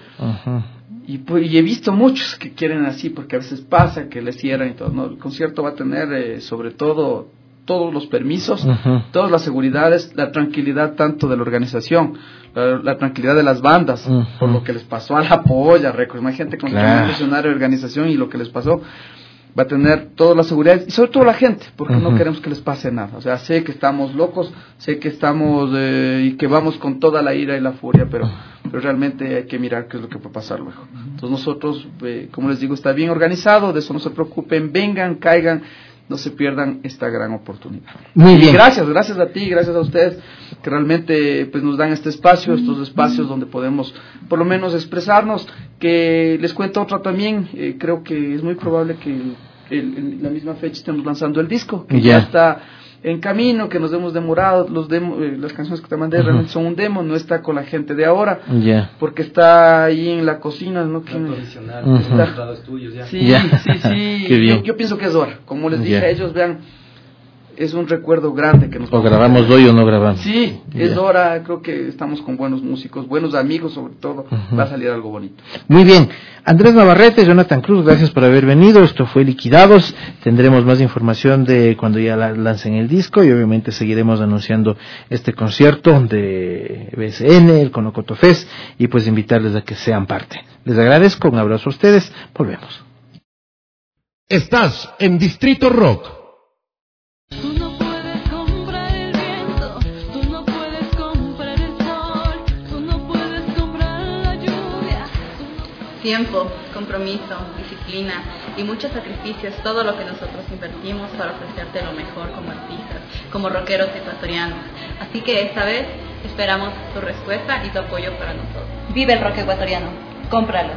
y he visto muchos que quieren así, porque a veces pasa que les cierran y todo, ¿no? El concierto va a tener sobre todo todos los permisos, todas las seguridades, la tranquilidad tanto de la organización, la tranquilidad de las bandas, por lo que les pasó a la polla, imagínate con el funcionario de organización y lo que les pasó. Va a tener toda la seguridad y sobre todo la gente, porque no queremos que les pase nada. O sea, sé que estamos locos, sé que estamos y que vamos con toda la ira y la furia, pero realmente hay que mirar qué es lo que puede pasar luego. Entonces nosotros, como les digo, está bien organizado, de eso no se preocupen, vengan, caigan, no se pierdan esta gran oportunidad. Muy bien. Gracias a ti, gracias a ustedes, que realmente pues nos dan este espacio, estos espacios donde podemos por lo menos expresarnos. Que les cuento otra también, creo que es muy probable que en la misma fecha estemos lanzando el disco, que ya está en camino, que nos hemos demorado. Las canciones que te mandé realmente son un demo, no está con la gente de ahora, porque está ahí en la cocina, ¿no? Sí. Yo pienso que es hora, como les dije a ellos, vean, es un recuerdo grande que nos... O grabamos hoy o no grabamos. Sí, es hora, creo que estamos con buenos músicos, buenos amigos sobre todo, va a salir algo bonito. Muy bien, Andrés Navarrete, Jonathan Cruz, gracias por haber venido, esto fue Liquidados, tendremos más información de cuando ya lancen el disco y obviamente seguiremos anunciando este concierto de BSN, el Conocoto Fest, y pues invitarles a que sean parte. Les agradezco, un abrazo a ustedes, volvemos. Estás en Distrito Rock. Tú no puedes comprar el viento, tú no puedes comprar el sol, tú no puedes comprar la lluvia. Tiempo, compromiso, disciplina y muchos sacrificios, todo lo que nosotros invertimos para ofrecerte lo mejor como artistas, como rockeros ecuatorianos. Así que esta vez esperamos tu respuesta y tu apoyo para nosotros. Vive el rock ecuatoriano, cómpralo.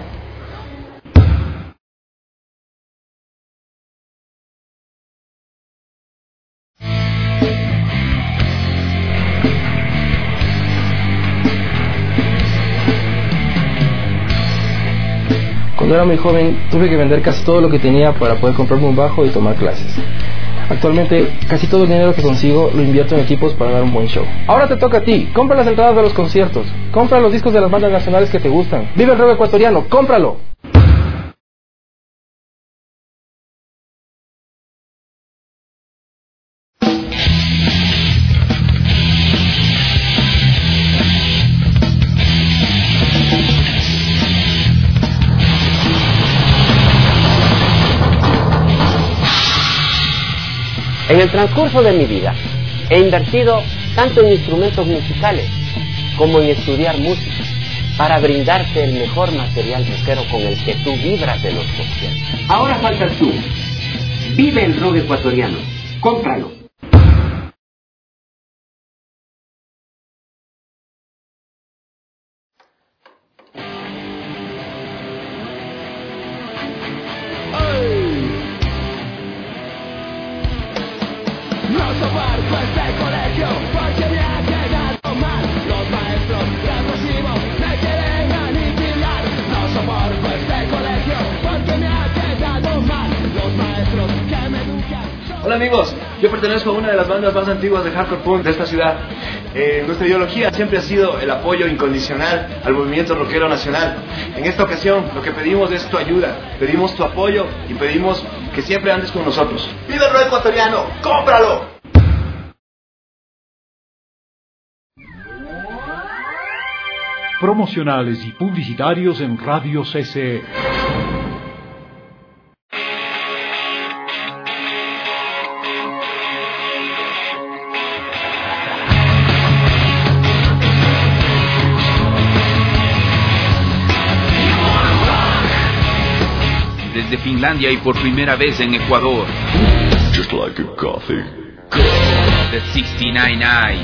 Cuando era muy joven tuve que vender casi todo lo que tenía para poder comprarme un bajo y tomar clases. Actualmente casi todo el dinero que consigo lo invierto en equipos para dar un buen show. Ahora te toca a ti, compra las entradas de los conciertos, compra los discos de las bandas nacionales que te gustan. Vive el rock ecuatoriano, cómpralo. En el transcurso de mi vida he invertido tanto en instrumentos musicales como en estudiar música para brindarte el mejor material rockero con el que tú vibras de los conciertos. Ahora faltas tú. Vive el rock ecuatoriano. Cómpralo. Hola amigos, yo pertenezco a una de las bandas más antiguas de hardcore punk de esta ciudad. Nuestra ideología siempre ha sido el apoyo incondicional al movimiento rockero nacional. En esta ocasión lo que pedimos es tu ayuda, pedimos tu apoyo y pedimos que siempre andes con nosotros. ¡Viva el rock ecuatoriano! ¡Cómpralo! Promocionales y publicitarios en Radio CCE. Desde Finlandia y por primera vez en Ecuador. Just like a coffee. The 69 Eyes.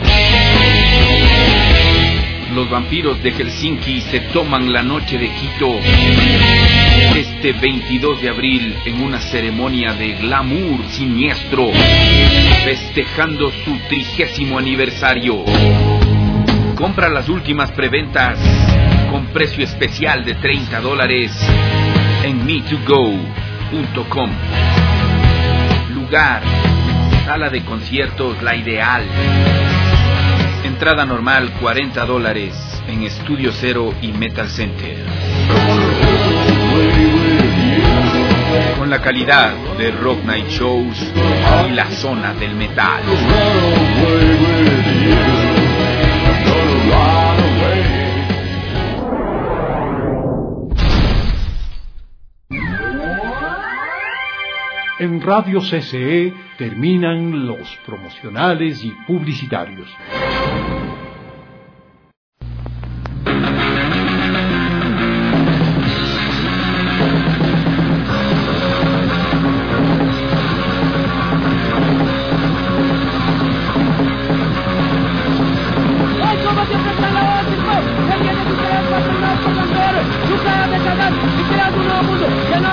Los vampiros de Helsinki se toman la noche de Quito este 22 de abril en una ceremonia de glamour siniestro, festejando su 30º aniversario. Compra las últimas preventas con precio especial de $30 en me2go.com. Lugar: sala de conciertos La Ideal. Entrada normal $40 en Estudio Cero y Metal Center. Con la calidad de Rock Night Shows y la zona del metal. En Radio CCE terminan los promocionales y publicitarios.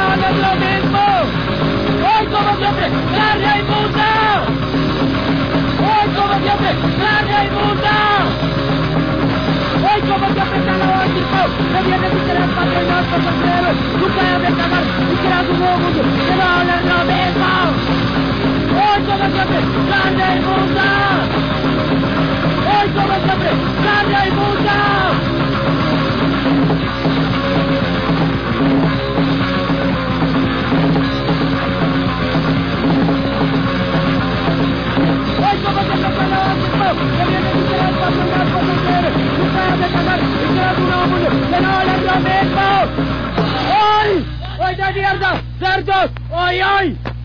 ¡Como siempre! ¡La Raimundo! grande inmunda. Hoy como siempre te lo circo, me vienes y serás patria y no por soltero. Nunca has de cagar y serás un nuevo mundo, te va a hablar lo mismo. Hoy como siempre, grande inmunda. Hoy como siempre, grande inmunda. Hoy como siempre te lo circo, me vienes y serás patria y no por soltero. Nunca has de cagar y serás un nuevo mundo, te va a hablar lo mismo. Hoy, hoy de mierda, cerdos, hoy, hoy.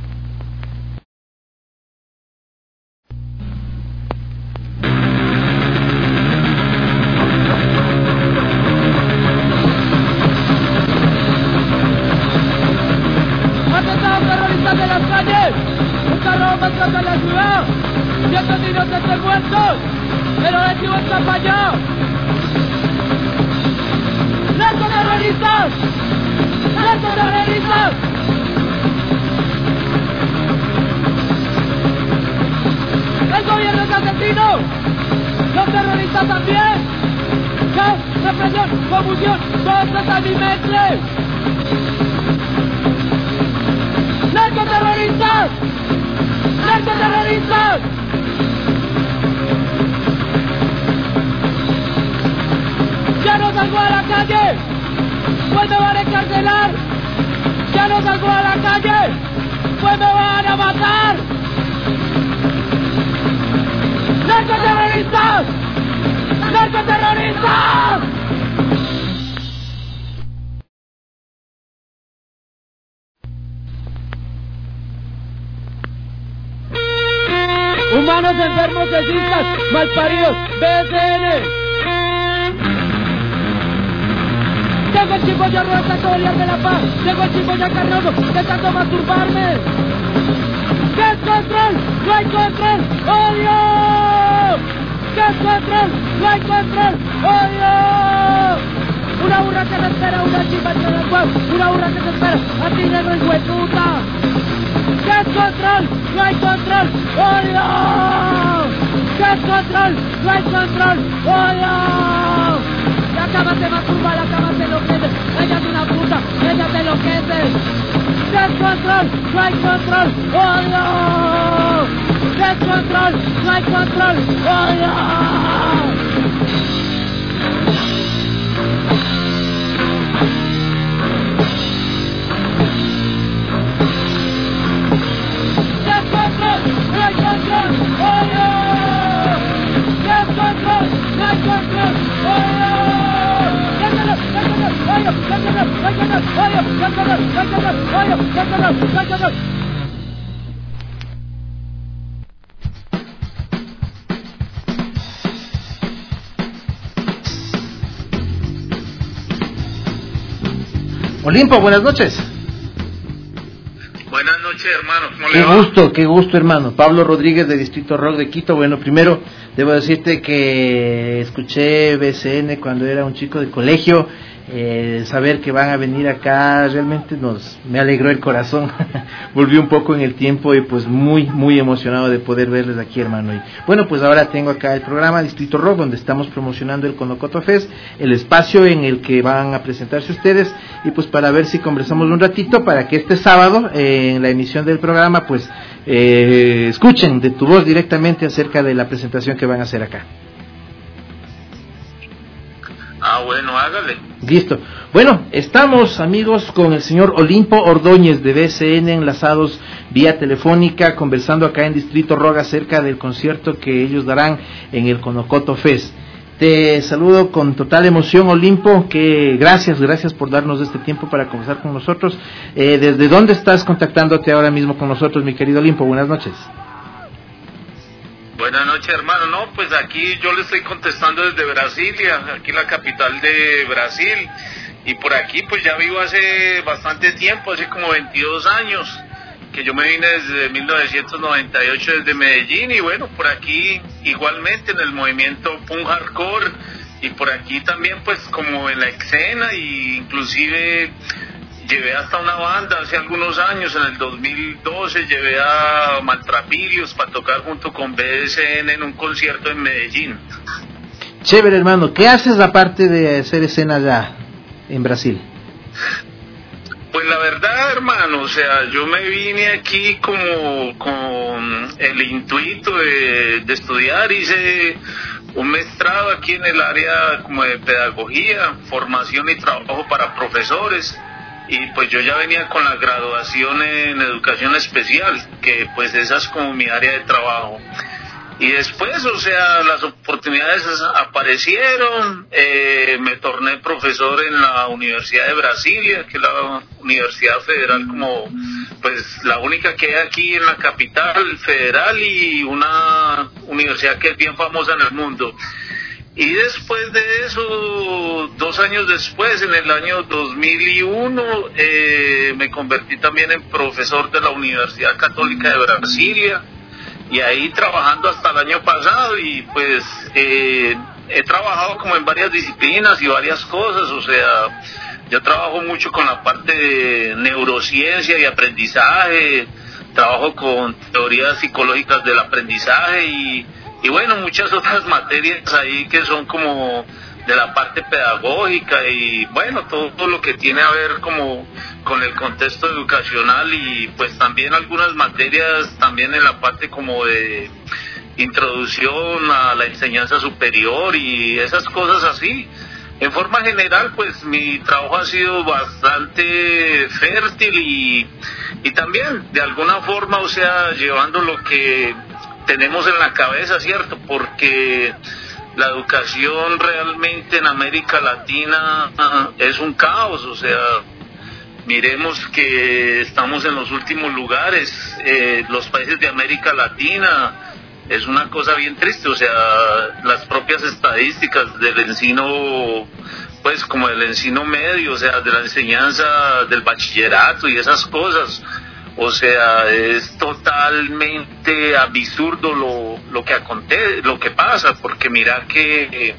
De las calles, un carro maltrata la ciudad, 100 niños están muertos, pero el chivo está para allá. ¡Narcoterroristas! ¡Narcoterroristas! El gobierno es asesino, los terroristas también. Caos, represión, confusión, todo está en mi mente. ¡Narcoterroristas! ¡Narcoterroristas! ¡Ya no salgo a la calle! ¡Pues me van a encarcelar! ¡Ya no salgo a la calle! ¡Pues me van a matar! ¡Narcoterroristas! ¡Narcoterroristas! Humanos enfermos, sexistas, malparidos, BSN. Tengo el chico ya rueda tanto Oliar de la Paz. Tengo el chico ya carnoso de tanto masturbarme. ¿Qué es control? ¡No hay control! ¡Odio! ¿Qué es control? ¡No hay control! ¡Odio! Una burra que se espera, una chica en el cual. Una burra que se espera, a ti negro y hueputa. ¿Qué es control? ¡No hay control! ¡Odio! ¿Qué es control? ¡No hay control! ¡Odio! La cama se masturba, la cama se enloquece. Ella es una puta, ella te enloquece. ¿Qué es control? ¡No hay control! ¡Odio! ¿Qué es control? ¡No hay control! ¡Odio! Olimpo, buenas noches. Buenas noches, hermano. ¿Cómo le va? Qué gusto, hermano. Pablo Rodríguez de Distrito Rock de Quito. Bueno, primero debo decirte que escuché BCN cuando era un chico de colegio. Saber que van a venir acá realmente me alegró el corazón. Volví un poco en el tiempo y pues muy emocionado de poder verles aquí, hermano. Y bueno, pues ahora tengo acá el programa Distrito Rock, donde estamos promocionando el Conocoto Fest, el espacio en el que van a presentarse ustedes, y pues para ver si conversamos un ratito para que este sábado en la emisión del programa pues escuchen de tu voz directamente acerca de la presentación que van a hacer acá. Ah, bueno, hágale. Listo. Bueno, estamos, amigos, con el señor Olimpo Ordóñez de BCN, enlazados vía telefónica, conversando acá en Distrito Rock acerca del concierto que ellos darán en el Conocoto Fest. Te saludo con total emoción, Olimpo, que gracias por darnos este tiempo para conversar con nosotros. ¿Desde dónde estás contactándote ahora mismo con nosotros, mi querido Olimpo? Buenas noches. Buenas noches, hermano. No, pues aquí yo le estoy contestando desde Brasilia, aquí la capital de Brasil, y por aquí pues ya vivo hace bastante tiempo, hace como 22 años, que yo me vine desde 1998 desde Medellín, y bueno, por aquí igualmente en el movimiento punk hardcore, y por aquí también pues como en la escena, y inclusive llevé hasta una banda hace algunos años, en el 2012 llevé a Maltrapillos para tocar junto con BSN en un concierto en Medellín. Chévere, hermano. ¿Qué haces aparte de hacer escena allá en Brasil? Pues la verdad, hermano, o sea, yo me vine aquí como con el intuito de estudiar. Hice un maestrado aquí en el área como de pedagogía, formación y trabajo para profesores, y pues yo ya venía con la graduación en educación especial, que pues esa es como mi área de trabajo. Y después, o sea, las oportunidades aparecieron, me torné profesor en la Universidad de Brasilia, que es la Universidad Federal, como pues la única que hay aquí en la capital federal, y una universidad que es bien famosa en el mundo. Y después de eso, 2 años después, en el año 2001, me convertí también en profesor de la Universidad Católica de Brasilia, y ahí trabajando hasta el año pasado. Y pues he trabajado como en varias disciplinas y varias cosas, o sea, yo trabajo mucho con la parte de neurociencia y aprendizaje, trabajo con teorías psicológicas del aprendizaje y bueno, muchas otras materias ahí que son como de la parte pedagógica, y bueno, todo lo que tiene a ver como con el contexto educacional, y pues también algunas materias también en la parte como de introducción a la enseñanza superior y esas cosas así. En forma general, pues mi trabajo ha sido bastante fértil y también de alguna forma, o sea, llevando lo que tenemos en la cabeza, ¿cierto? Porque la educación realmente en América Latina es un caos, o sea, miremos que estamos en los últimos lugares, los países de América Latina, es una cosa bien triste, o sea, las propias estadísticas del encino, pues como del encino medio, o sea, de la enseñanza del bachillerato y esas cosas, o sea, es totalmente absurdo lo que acontece, lo que pasa, porque mira que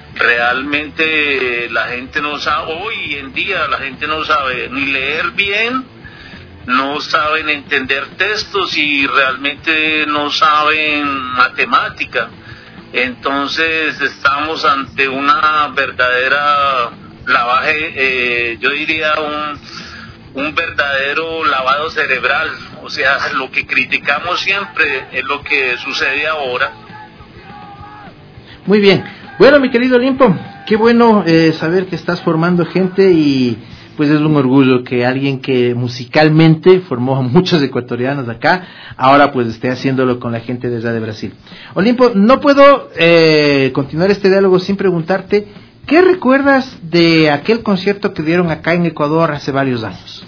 realmente la gente no sabe, hoy en día la gente no sabe ni leer bien, no saben entender textos y realmente no saben matemática. Entonces estamos ante una verdadera lavaje, yo diría un verdadero lavado cerebral, o sea, lo que criticamos siempre es lo que sucede ahora. Muy bien, bueno, mi querido Olimpo, qué bueno saber que estás formando gente, y pues es un orgullo que alguien que musicalmente formó a muchos ecuatorianos acá, ahora pues esté haciéndolo con la gente de allá de Brasil. Olimpo, no puedo continuar este diálogo sin preguntarte, ¿qué recuerdas de aquel concierto que dieron acá en Ecuador hace varios años?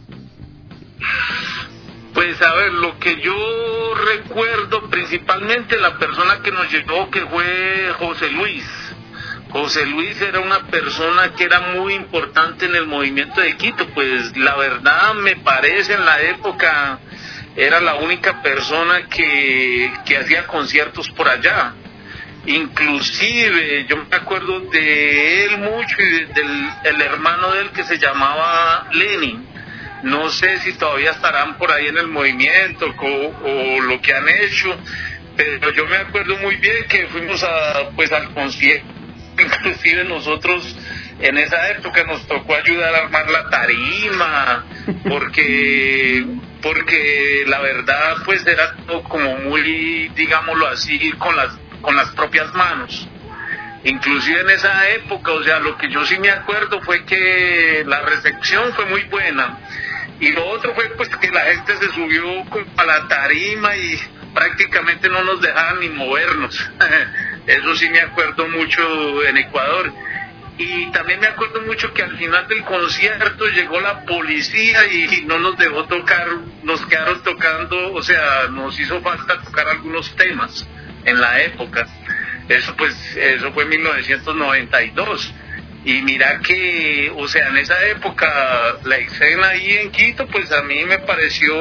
Pues a ver, lo que yo recuerdo principalmente, la persona que nos llegó, que fue José Luis. José Luis era una persona que era muy importante en el movimiento de Quito, pues la verdad me parece en la época era la única persona que hacía conciertos por allá. Inclusive yo me acuerdo de él mucho y del hermano de él que se llamaba Lenin. No sé si todavía estarán por ahí en el movimiento o lo que han hecho, pero yo me acuerdo muy bien que fuimos al concierto. Inclusive nosotros en esa época nos tocó ayudar a armar la tarima, porque la verdad pues era todo como muy, digámoslo así, con las propias manos. Inclusive en esa época, o sea, lo que yo sí me acuerdo fue que la recepción fue muy buena, y lo otro fue pues que la gente se subió a la tarima y prácticamente no nos dejaban ni movernos. Eso sí me acuerdo mucho en Ecuador. Y también me acuerdo mucho que al final del concierto llegó la policía y no nos dejó tocar, nos quedaron tocando, o sea, nos hizo falta tocar algunos temas en la época. Eso fue en 1992. Y mira que, o sea, en esa época la escena ahí en Quito, pues a mí me pareció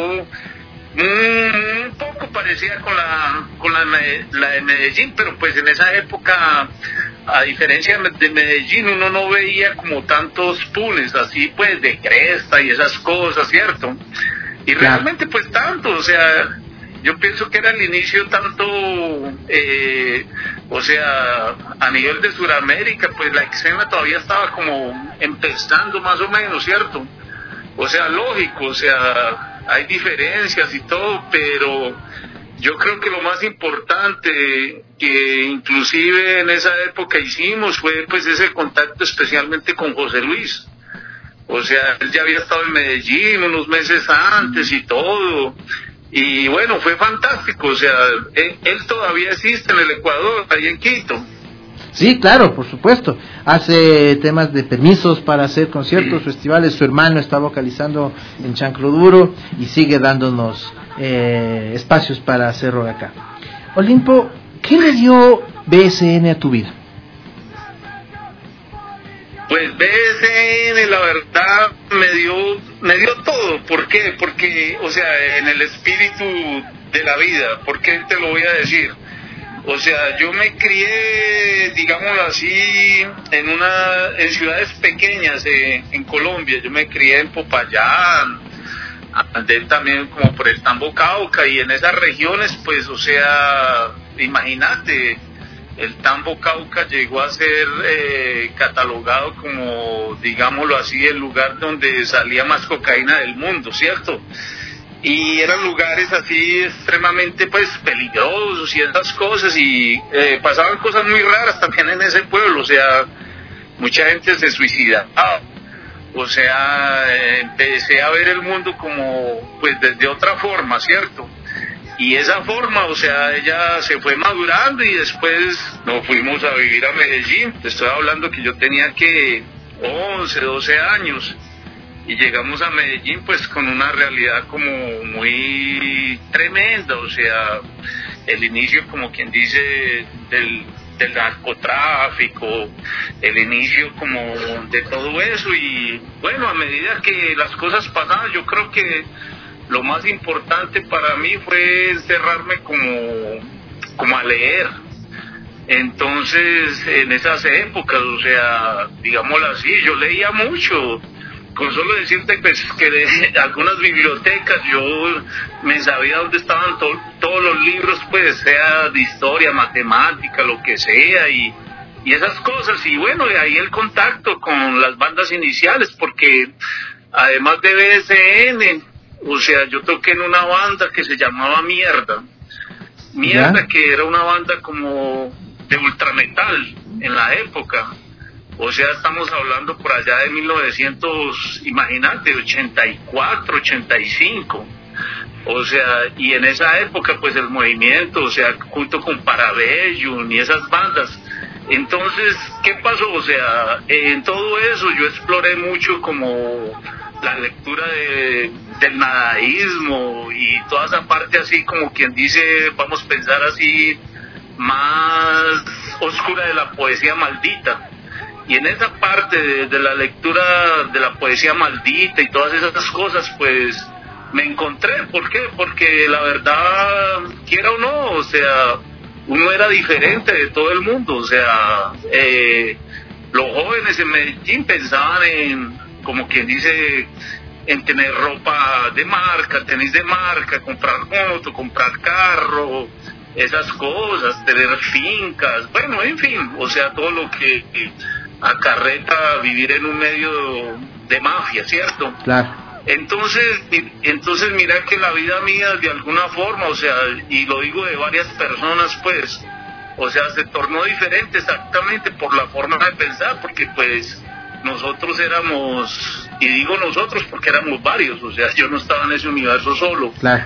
un poco parecida con la de Medellín, pero pues en esa época a diferencia de Medellín, uno no veía como tantos punes así pues de cresta y esas cosas, ¿cierto? Y realmente pues tanto, o sea, yo pienso que era el inicio tanto, o sea, a nivel de Sudamérica, pues la escena todavía estaba como empezando más o menos, ¿cierto? O sea, lógico, o sea, hay diferencias y todo, pero yo creo que lo más importante que inclusive en esa época hicimos fue pues ese contacto especialmente con José Luis. O sea, él ya había estado en Medellín unos meses antes y todo. Y bueno, fue fantástico, o sea, él todavía existe en el Ecuador, ahí en Quito. Sí, claro, por supuesto. Hace temas de permisos para hacer conciertos, festivales. Su hermano está vocalizando en Chancro Duro y sigue dándonos espacios para hacerlo acá. Olimpo, ¿qué le dio BSN a tu vida? Pues BSN, la verdad, me dio todo. ¿Por qué? Porque, o sea, en el espíritu de la vida. ¿Por qué te lo voy a decir? O sea, yo me crié, digámoslo así, en ciudades pequeñas en Colombia. Yo me crié en Popayán, andé también como por el Tambo Cauca, y en esas regiones, pues, o sea, imagínate, el Tambo Cauca llegó a ser catalogado como, digámoslo así, el lugar donde salía más cocaína del mundo, ¿cierto? Y eran lugares así extremadamente pues peligrosos y esas cosas, y pasaban cosas muy raras también en ese pueblo, o sea, mucha gente se suicidaba, o sea, empecé a ver el mundo como pues desde otra forma, ¿cierto? Y esa forma, o sea, ella se fue madurando y después nos fuimos a vivir a Medellín. Te estoy hablando que yo tenía que 11, 12 años. Y llegamos a Medellín pues con una realidad como muy tremenda, o sea, el inicio, como quien dice, del narcotráfico, el inicio como de todo eso. Y bueno, a medida que las cosas pasaban, yo creo que lo más importante para mí fue encerrarme como a leer. Entonces, en esas épocas, o sea, digámoslo así, yo leía mucho. Con solo decirte pues, que de algunas bibliotecas yo me sabía dónde estaban todos los libros, pues sea de historia, matemática, lo que sea, y esas cosas. Y bueno, de ahí el contacto con las bandas iniciales, porque además de BSN, o sea, yo toqué en una banda que se llamaba Mierda, que era una banda como de ultrametal en la época. O sea, estamos hablando por allá de 1900, imagínate, 84, 85. O sea, y en esa época, pues el movimiento, o sea, junto con Parabellum y esas bandas. Entonces, ¿qué pasó? O sea, en todo eso yo exploré mucho como la lectura del nadaísmo y toda esa parte así como quien dice, vamos a pensar así, más oscura de la poesía maldita. Y en esa parte de la lectura de la poesía maldita y todas esas cosas, pues me encontré. ¿Por qué? Porque la verdad, quiera o no, o sea, uno era diferente de todo el mundo. O sea, los jóvenes en Medellín pensaban en, como quien dice, en tener ropa de marca, tenis de marca, comprar moto, comprar carro, esas cosas, tener fincas, bueno, en fin, o sea, todo lo que acarreta vivir en un medio de mafia, ¿cierto? Claro. Entonces mira que la vida mía de alguna forma, o sea, y lo digo de varias personas, pues, o sea, se tornó diferente exactamente por la forma de pensar, porque pues nosotros éramos, y digo nosotros porque éramos varios, o sea, yo no estaba en ese universo solo. Claro.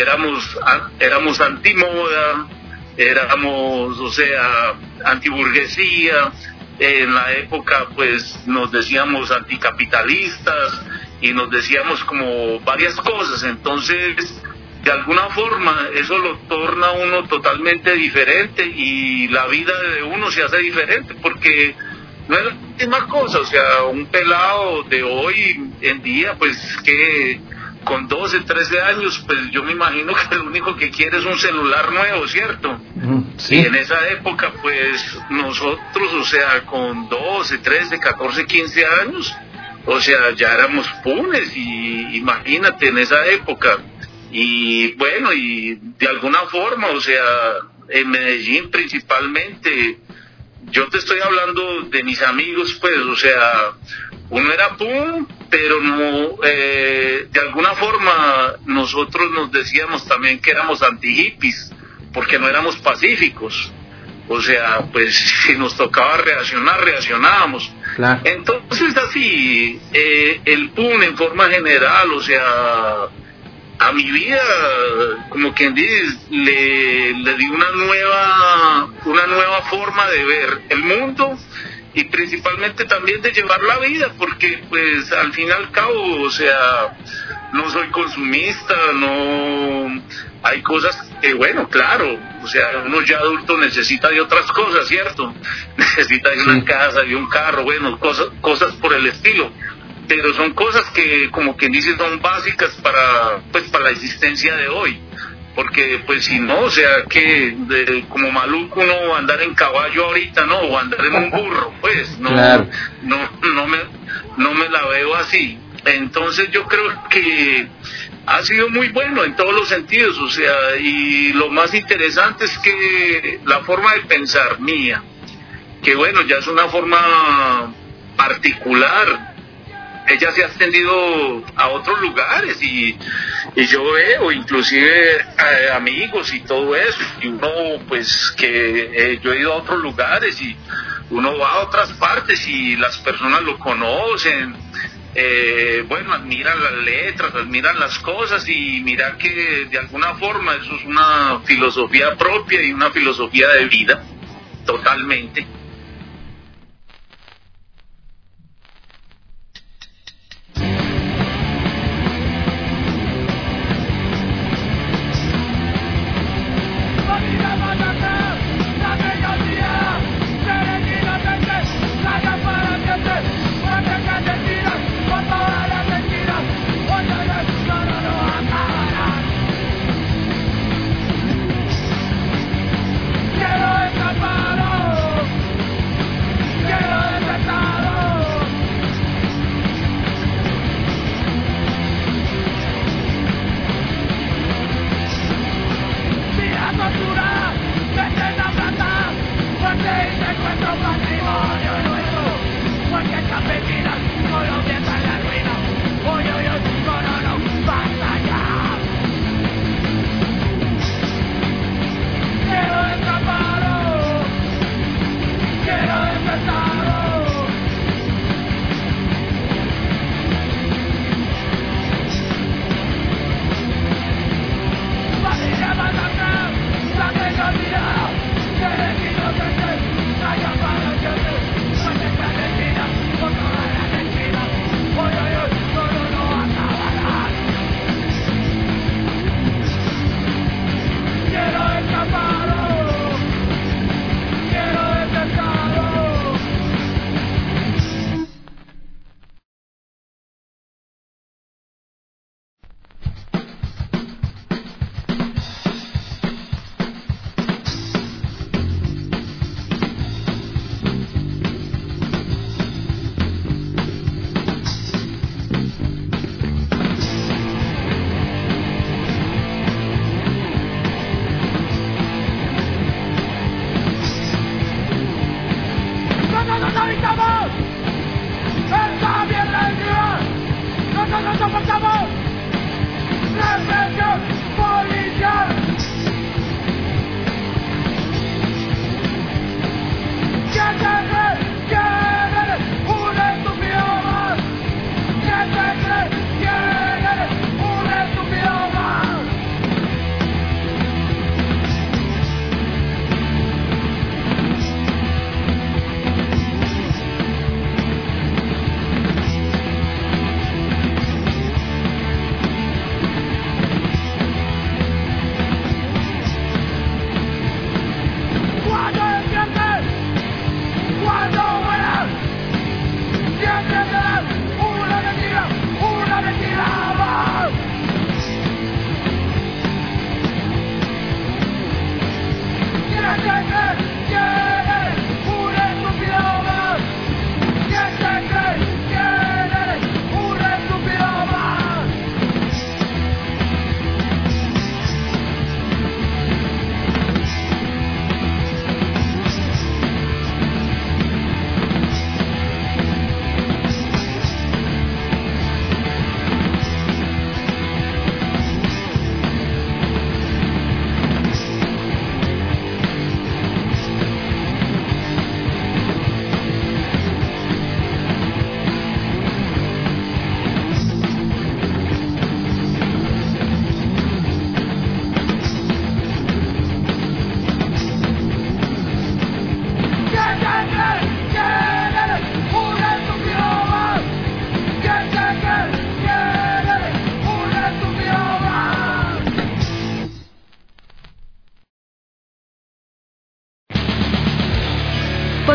Éramos antimoda, éramos, o sea, antiburguesía. En la época pues nos decíamos anticapitalistas y nos decíamos como varias cosas. Entonces de alguna forma eso lo torna a uno totalmente diferente y la vida de uno se hace diferente, porque no es la misma cosa. O sea, un pelado de hoy en día pues que con 12, 13 años, pues yo me imagino que lo único que quiere es un celular nuevo, ¿cierto? Sí. Y en esa época, pues, nosotros, o sea, con 12, 13, 14, 15 años, o sea, ya éramos punes, y imagínate en esa época. Y bueno, y de alguna forma, o sea, en Medellín principalmente, yo te estoy hablando de mis amigos, pues, o sea, uno era pum, pero no, de alguna forma nosotros nos decíamos también que éramos anti-hippies, porque no éramos pacíficos. O sea, pues si nos tocaba reaccionar, reaccionábamos. Claro. Entonces así, el PUN en forma general, o sea, a mi vida, como quien dice, le di una nueva forma de ver el mundo, y principalmente también de llevar la vida, porque pues al fin y al cabo, o sea, no soy consumista, no, hay cosas que, bueno, claro, o sea, uno ya adulto necesita de otras cosas, ¿cierto? Necesita de una casa, de un carro, bueno, cosas por el estilo, pero son cosas que, como quien dice, son básicas para la existencia de hoy. Porque pues si no, o sea, que como maluco uno andar en caballo ahorita, ¿no? O andar en un burro, pues no, claro. no me la veo así. Entonces yo creo que ha sido muy bueno en todos los sentidos, o sea, y lo más interesante es que la forma de pensar mía, que bueno, ya es una forma particular, ella se ha extendido a otros lugares, y yo veo inclusive amigos y todo eso, y uno pues que yo he ido a otros lugares y uno va a otras partes y las personas lo conocen, bueno, admiran las letras, admiran las cosas, y mira que de alguna forma eso es una filosofía propia y una filosofía de vida, totalmente. Quiero escapar.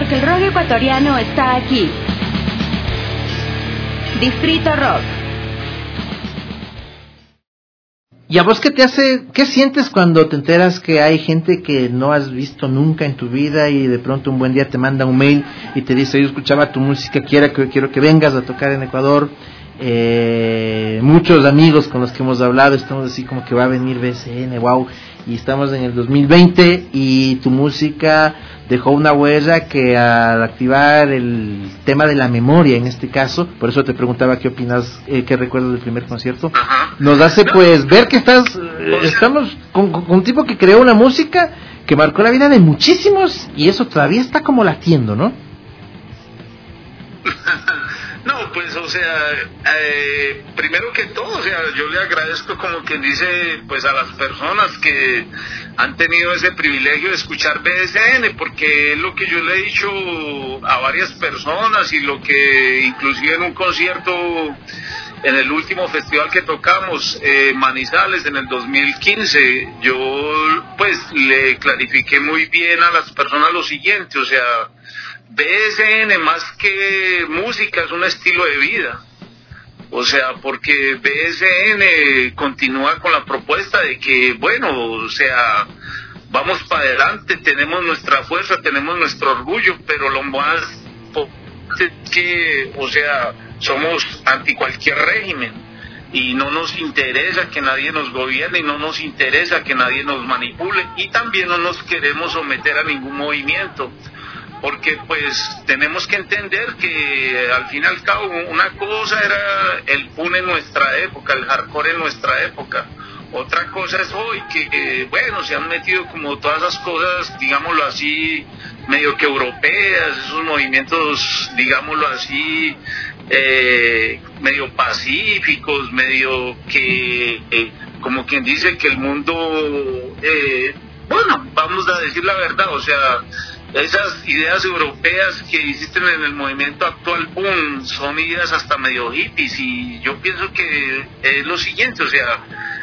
porque el rock ecuatoriano está aquí. Distrito Rock. ¿Y a vos qué sientes cuando te enteras que hay gente que no has visto nunca en tu vida y de pronto un buen día te manda un mail y te dice, yo escuchaba tu música, quiero que vengas a tocar en Ecuador? Muchos amigos con los que hemos hablado estamos así como que va a venir BCN, wow, y estamos en el 2020 y tu música dejó una huella que al activar el tema de la memoria en este caso, por eso te preguntaba qué opinas, qué recuerdas del primer concierto, nos hace pues ver que estamos con un tipo que creó una música que marcó la vida de muchísimos y eso todavía está como latiendo, ¿no? No, pues, o sea, primero que todo, o sea, yo le agradezco como quien dice, pues a las personas que han tenido ese privilegio de escuchar BSN, porque es lo que yo le he dicho a varias personas y lo que inclusive en un concierto, en el último festival que tocamos, Manizales, en el 2015, yo pues le clarifiqué muy bien a las personas lo siguiente, o sea, BSN más que música es un estilo de vida, o sea, porque BSN continúa con la propuesta de que, bueno, o sea, vamos para adelante, tenemos nuestra fuerza, tenemos nuestro orgullo, pero lo más es que, o sea, somos anti cualquier régimen y no nos interesa que nadie nos gobierne y no nos interesa que nadie nos manipule y también no nos queremos someter a ningún movimiento. Porque pues tenemos que entender que al fin y al cabo una cosa era el punk en nuestra época, el hardcore en nuestra época, otra cosa es hoy que bueno, se han metido como todas esas cosas, digámoslo así, medio que europeas, esos movimientos, digámoslo así, medio pacíficos, medio que, como quien dice que el mundo, bueno, vamos a decir la verdad, o sea, esas ideas europeas que existen en el movimiento actual, boom, son ideas hasta medio hippies y yo pienso que es lo siguiente, o sea,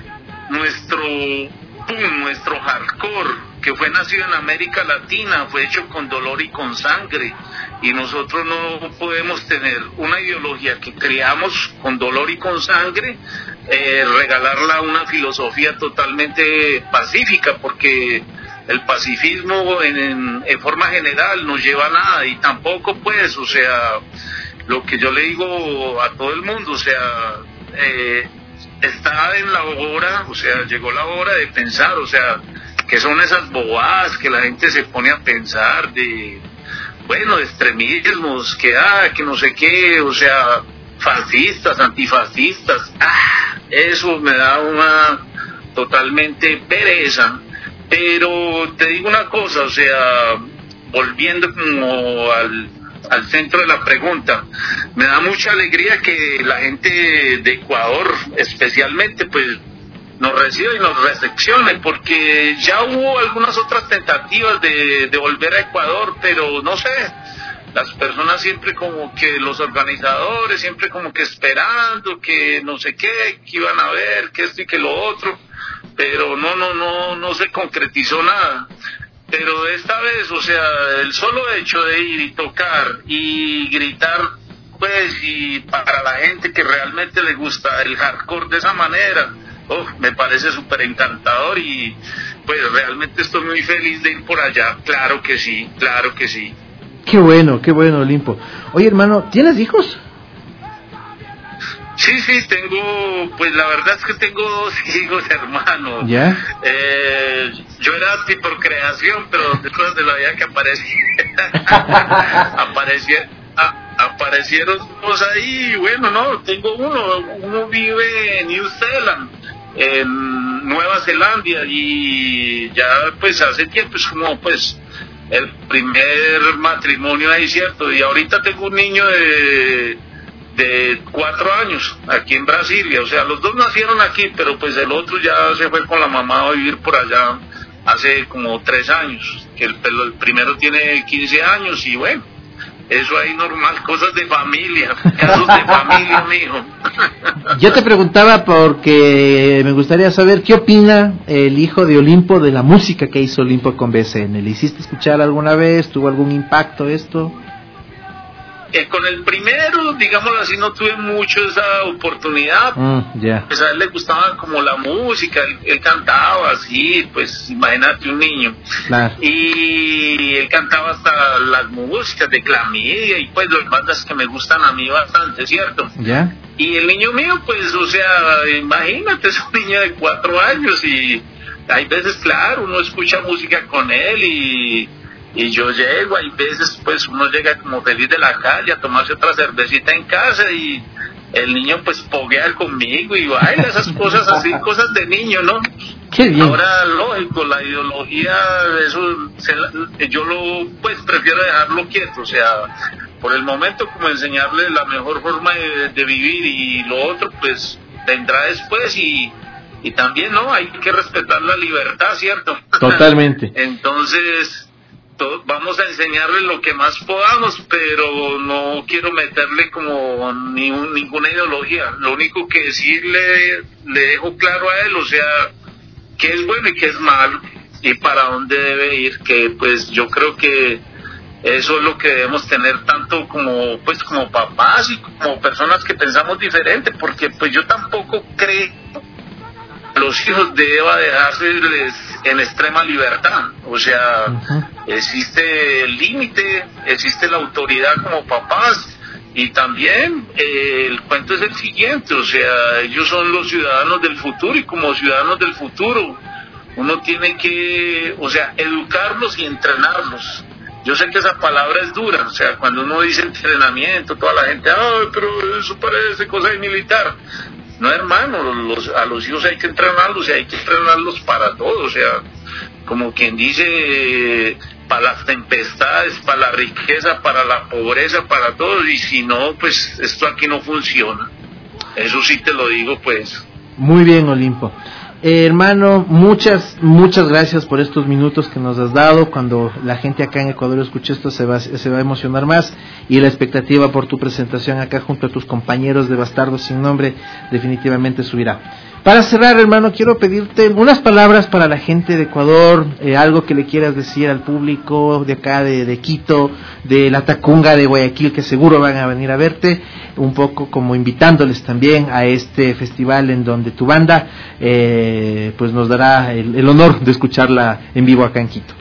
nuestro hardcore que fue nacido en América Latina fue hecho con dolor y con sangre y nosotros no podemos tener una ideología que creamos con dolor y con sangre, regalarla a una filosofía totalmente pacífica, porque el pacifismo en forma general no lleva a nada y tampoco pues, o sea, lo que yo le digo a todo el mundo, o sea, está en la hora, o sea, llegó la hora de pensar, o sea, que son esas bobadas que la gente se pone a pensar de, bueno, de extremismos, que no sé qué, o sea, fascistas, antifascistas, eso me da una totalmente pereza. Pero te digo una cosa, o sea, volviendo como al centro de la pregunta, me da mucha alegría que la gente de Ecuador especialmente pues nos reciba y nos recepcione, porque ya hubo algunas otras tentativas de volver a Ecuador, pero no sé, las personas siempre como que los organizadores siempre como que esperando que no sé qué, que iban a ver, que esto y que lo otro, pero no se concretizó nada. Pero esta vez, o sea, el solo hecho de ir y tocar y gritar, pues, y para la gente que realmente le gusta el hardcore de esa manera, me parece súper encantador y pues realmente estoy muy feliz de ir por allá, claro que sí. Qué bueno, Olimpo. Oye, hermano, ¿tienes hijos? Sí, tengo, pues la verdad es que tengo 2 hijos, hermano. ¿Ya? Yo era antiprocreación, pero después de la vida que aparecieron 2 ahí, bueno, no, tengo uno vive en New Zealand, en Nueva Zelanda, y ya pues hace tiempo es como pues el primer matrimonio ahí, ¿cierto? Y ahorita tengo un niño de 4 años aquí en Brasilia, o sea, los 2 nacieron aquí, pero pues el otro ya se fue con la mamá a vivir por allá hace como 3 años, que el primero tiene 15 años y bueno, Eso ahí normal, cosas de familia, casos de familia, mijo. Yo te preguntaba porque me gustaría saber qué opina el hijo de Olimpo de la música que hizo Olimpo con BSN. ¿Le hiciste escuchar alguna vez? ¿Tuvo algún impacto esto? Con el primero, digámoslo así, no tuve mucho esa oportunidad. Pues a él le gustaba como la música, él cantaba así, pues imagínate un niño. Claro. Y él cantaba hasta las músicas de Clamidia y pues las bandas que me gustan a mí bastante, ¿cierto? ¿Ya? Y el niño mío, pues, o sea, imagínate, es un niño de 4 años y hay veces, claro, uno escucha música con él y yo llego, hay veces pues uno llega como feliz de la calle a tomarse otra cervecita en casa y el niño pues poguea conmigo y baila esas cosas así, cosas de niño, ¿no? Qué bien. Ahora, lógico, la ideología, eso yo lo pues prefiero dejarlo quieto, o sea, por el momento como enseñarle la mejor forma de vivir y lo otro pues vendrá después y también, ¿no? Hay que respetar la libertad, ¿cierto? Totalmente. Entonces vamos a enseñarle lo que más podamos, pero no quiero meterle como ninguna ideología. Lo único que sí le dejo claro a él, o sea, qué es bueno y qué es malo y para dónde debe ir, que pues yo creo que eso es lo que debemos tener tanto como pues como papás y como personas que pensamos diferente, porque pues yo tampoco creo los hijos deba dejarse en extrema libertad, o sea, existe el límite, existe la autoridad como papás y también el cuento es el siguiente, o sea, ellos son los ciudadanos del futuro y como ciudadanos del futuro uno tiene que, o sea, educarlos y entrenarlos. Yo sé que esa palabra es dura, o sea, cuando uno dice entrenamiento, toda la gente, pero eso parece cosa de militar. No, hermano, a los hijos hay que entrenarlos y hay que entrenarlos para todo, o sea, como quien dice, para las tempestades, para la riqueza, para la pobreza, para todo, y si no, pues esto aquí no funciona. Eso sí te lo digo, pues. Muy bien, Olimpo. Hermano, muchas gracias por estos minutos que nos has dado. Cuando la gente acá en Ecuador escuche esto se va a emocionar más y la expectativa por tu presentación acá junto a tus compañeros de Bastardos sin Nombre definitivamente subirá. Para cerrar, hermano, quiero pedirte unas palabras para la gente de Ecuador, algo que le quieras decir al público de acá, de Quito, de la Tacunga, de Guayaquil, que seguro van a venir a verte, un poco como invitándoles también a este festival en donde tu banda pues nos dará el honor de escucharla en vivo acá en Quito.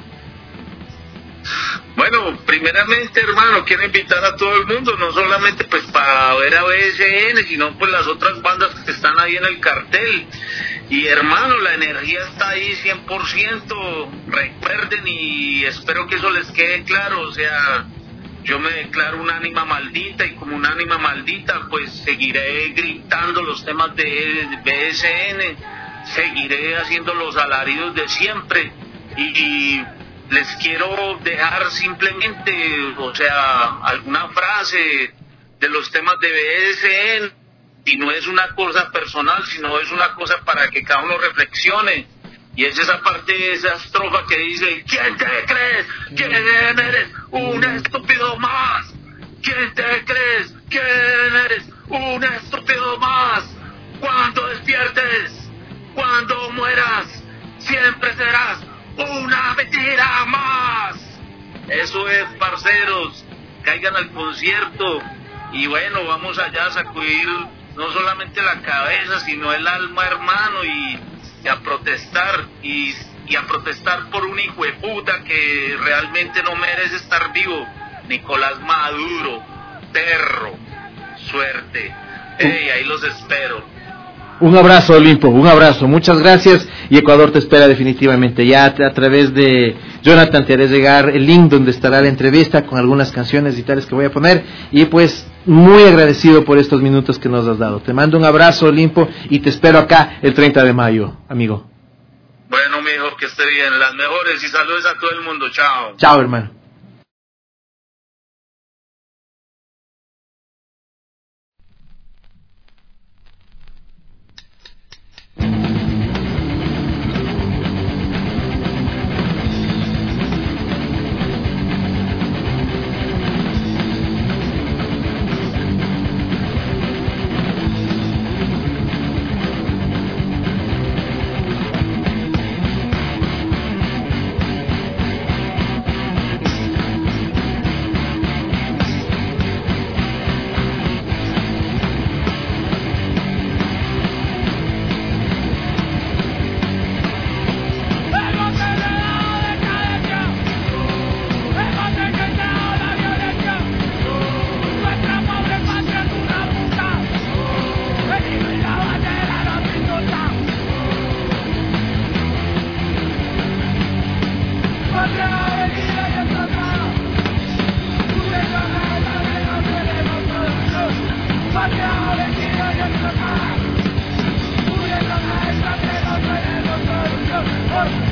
Bueno, primeramente, hermano, quiero invitar a todo el mundo, no solamente pues para ver a BSN, sino pues las otras bandas que están ahí en el cartel. Y hermano, la energía está ahí 100%, recuerden y espero que eso les quede claro, o sea, yo me declaro un ánima maldita y como un ánima maldita pues seguiré gritando los temas de BSN, seguiré haciendo los alaridos de siempre y les quiero dejar simplemente, o sea, alguna frase de los temas de BSN, y no es una cosa personal, sino es una cosa para que cada uno reflexione, y es esa parte, esa estrofa que dice, ¿quién te crees? ¿Quién eres? Un estúpido más. ¿Quién te crees? ¿Quién eres? Un estúpido más. Cuando despiertes, cuando mueras, siempre serás una mentira más. Eso es, parceros, caigan al concierto y bueno, vamos allá a sacudir no solamente la cabeza sino el alma, hermano, y a protestar y a protestar por un hijo de puta que realmente no merece estar vivo, Nicolás Maduro, perro. Suerte. Ahí los espero. Un abrazo, Olimpo, un abrazo, muchas gracias, y Ecuador te espera definitivamente. Ya a través de Jonathan te haré llegar el link donde estará la entrevista con algunas canciones y tales que voy a poner, y pues muy agradecido por estos minutos que nos has dado. Te mando un abrazo, Olimpo, y te espero acá el 30 de mayo, amigo. Bueno, mijo, que esté bien, las mejores y saludos a todo el mundo, chao. Chao, hermano.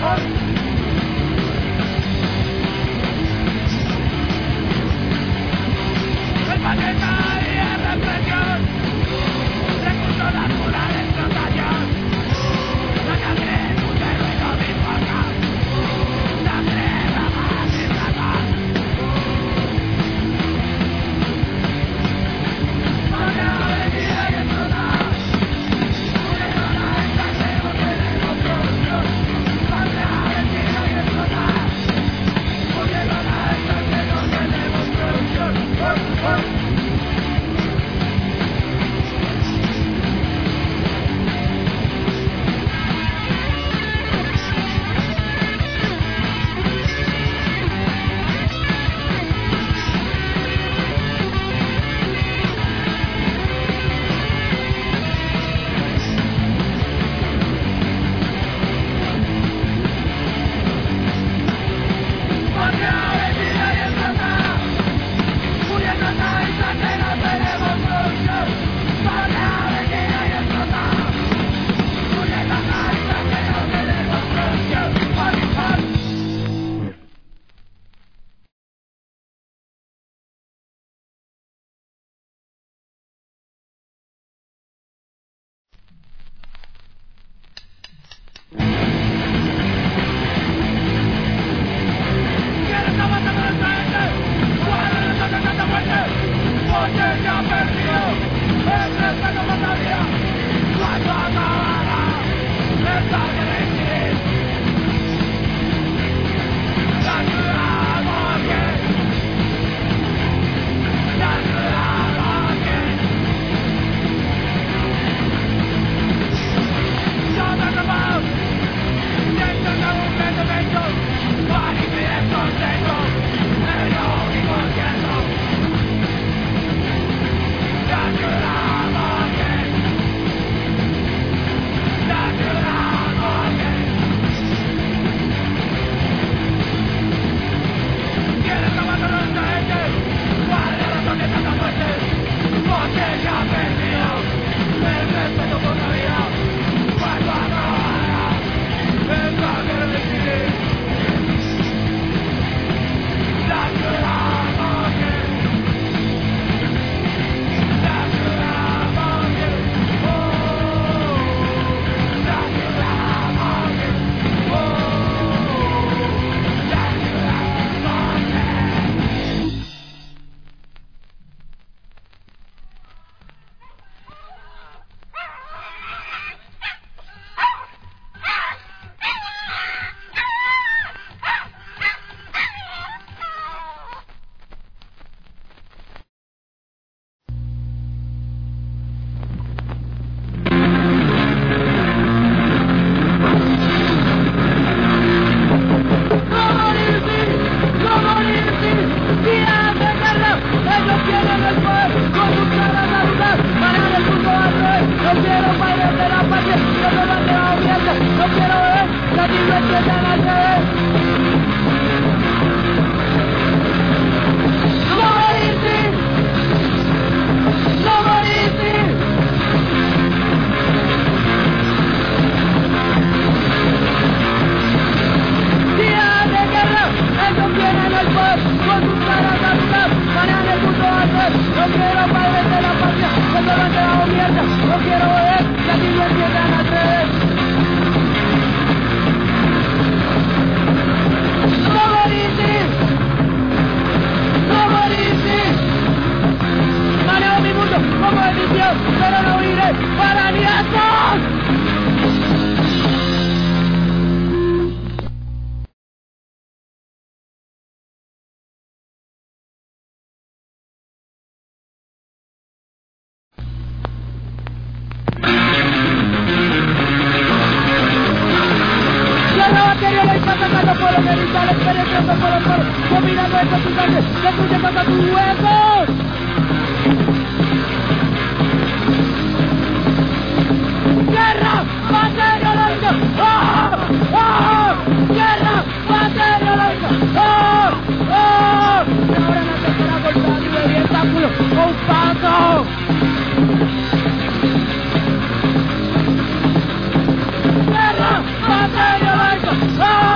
¡Ah!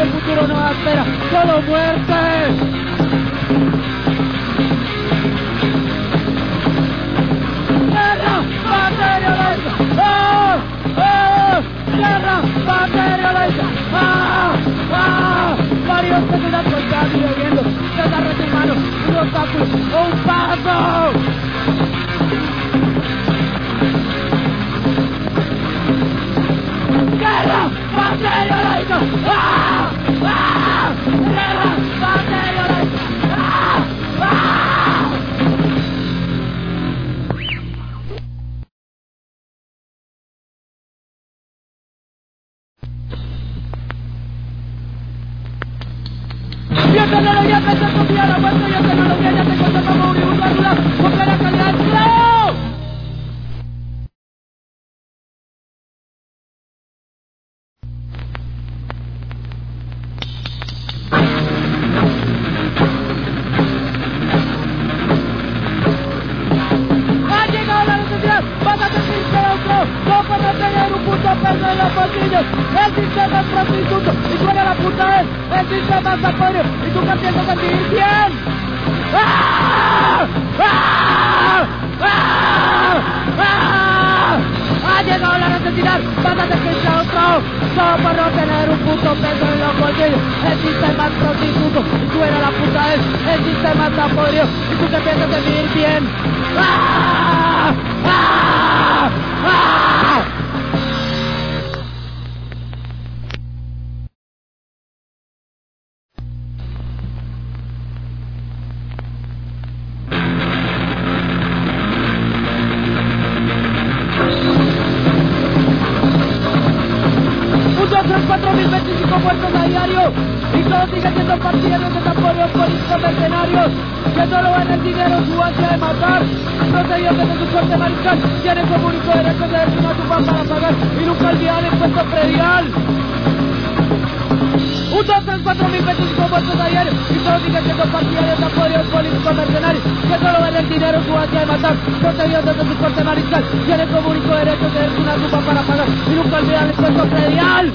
el futuro nos espera solo muerte. ¡Guerra materialista! ¡Ah! ¡Ah! ¡Guerra materialista! ¡Ah! ¡Ah! Varios candidatos están viviendo, se agarran sus manos, un obstáculo o un paso. ¡Guerra materialista! ¡Ah! ¡Ah! ¡Guerra materialista! ¡Ah! ¡Ah! Yo tecnología que se confía la muerte, yo tecnología ya te cuento como un válvula, porque la calidad es claro. Ha llegado la necesidad, vas a sentirte otro, no para tener un punto peso en los bolsillos. El sistema es prostituto y tú eres la puta es. El sistema es apoyo y tú que piensas sentir bien. ¡Ah! ¡Ah! ¡Ah! ¡Ah! Ha llegado la necesidad, vas a sentirte otro, solo por no tener un puto peso en los bolsillos. El sistema es prostituto y tú eres la puta es. El sistema es apoyo y tú que piensas sentir bien. ¡Ah! ¡Ah! ¡Ah! Son 4.025 muertos a diario y todos siguen siendo partidarios de apoyos políticos mercenarios que solo ven el dinero en su ansia de matar. Procedidos desde su corte mariscal tienen como único derecho de darse una tumba para pagar y nunca olvidar el impuesto predial. Un 2, 3, 4.025 muertos a diario y todos siguen siendo partidarios de apoyos políticos mercenarios que solo ven el dinero en su ansia de matar. Procedidos desde su corte mariscal tienen como único derecho de darse una tumba para pagar y nunca olvidar el impuesto predial.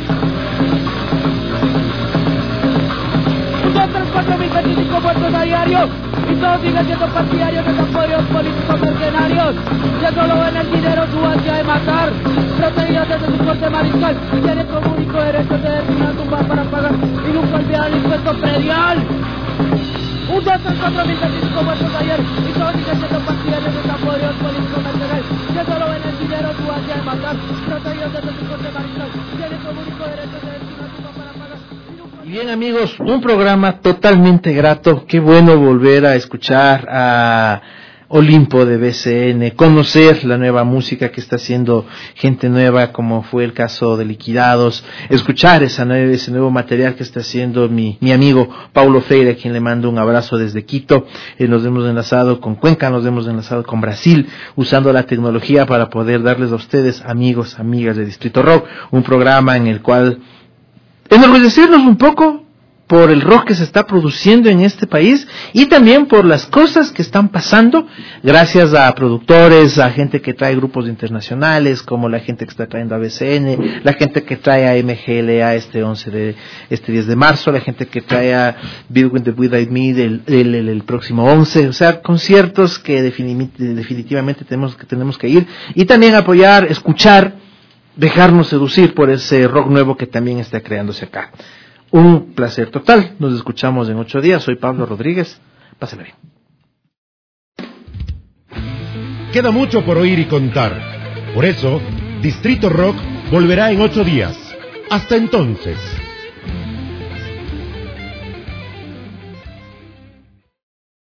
4.025 muertos a diario y todos siguen siendo partidarios de apoyos políticos mercenarios que solo ven el dinero su ansia de matar. Procedidos desde su corte mariscal tienen como único derecho de darse una tumba para pagar y nunca olvidar el impuesto predial. 1, 2, 3, 4.025 muertos ayer y todos siguen siendo partidarios de apoyos políticos mercenarios que solo ven el dinero su ansia de matar. Procedidos desde su corte mariscal tienen como único derecho de darse una tumba para pagar. Y bien amigos, un programa totalmente grato, qué bueno volver a escuchar a Olimpo de BCN, conocer la nueva música que está haciendo gente nueva, como fue el caso de Liquidados, escuchar ese nuevo material que está haciendo mi amigo Paulo Freire, a quien le mando un abrazo desde Quito. Nos hemos enlazado con Cuenca, nos hemos enlazado con Brasil, usando la tecnología para poder darles a ustedes, amigos, amigas de Distrito Rock, un programa en el cual enorgullecernos un poco por el rock que se está produciendo en este país y también por las cosas que están pasando gracias a productores, a gente que trae grupos internacionales, como la gente que está trayendo a BCN, la gente que trae a MGLA este 10 de marzo, la gente que trae a Build With Me el próximo 11, o sea, conciertos que definitivamente tenemos que ir y también apoyar, escuchar, dejarnos seducir por ese rock nuevo que también está creándose acá. Un placer total, nos escuchamos en 8 días, soy Pablo Rodríguez, pásenla bien. Queda mucho por oír y contar, por eso, Distrito Rock volverá en 8 días. Hasta entonces.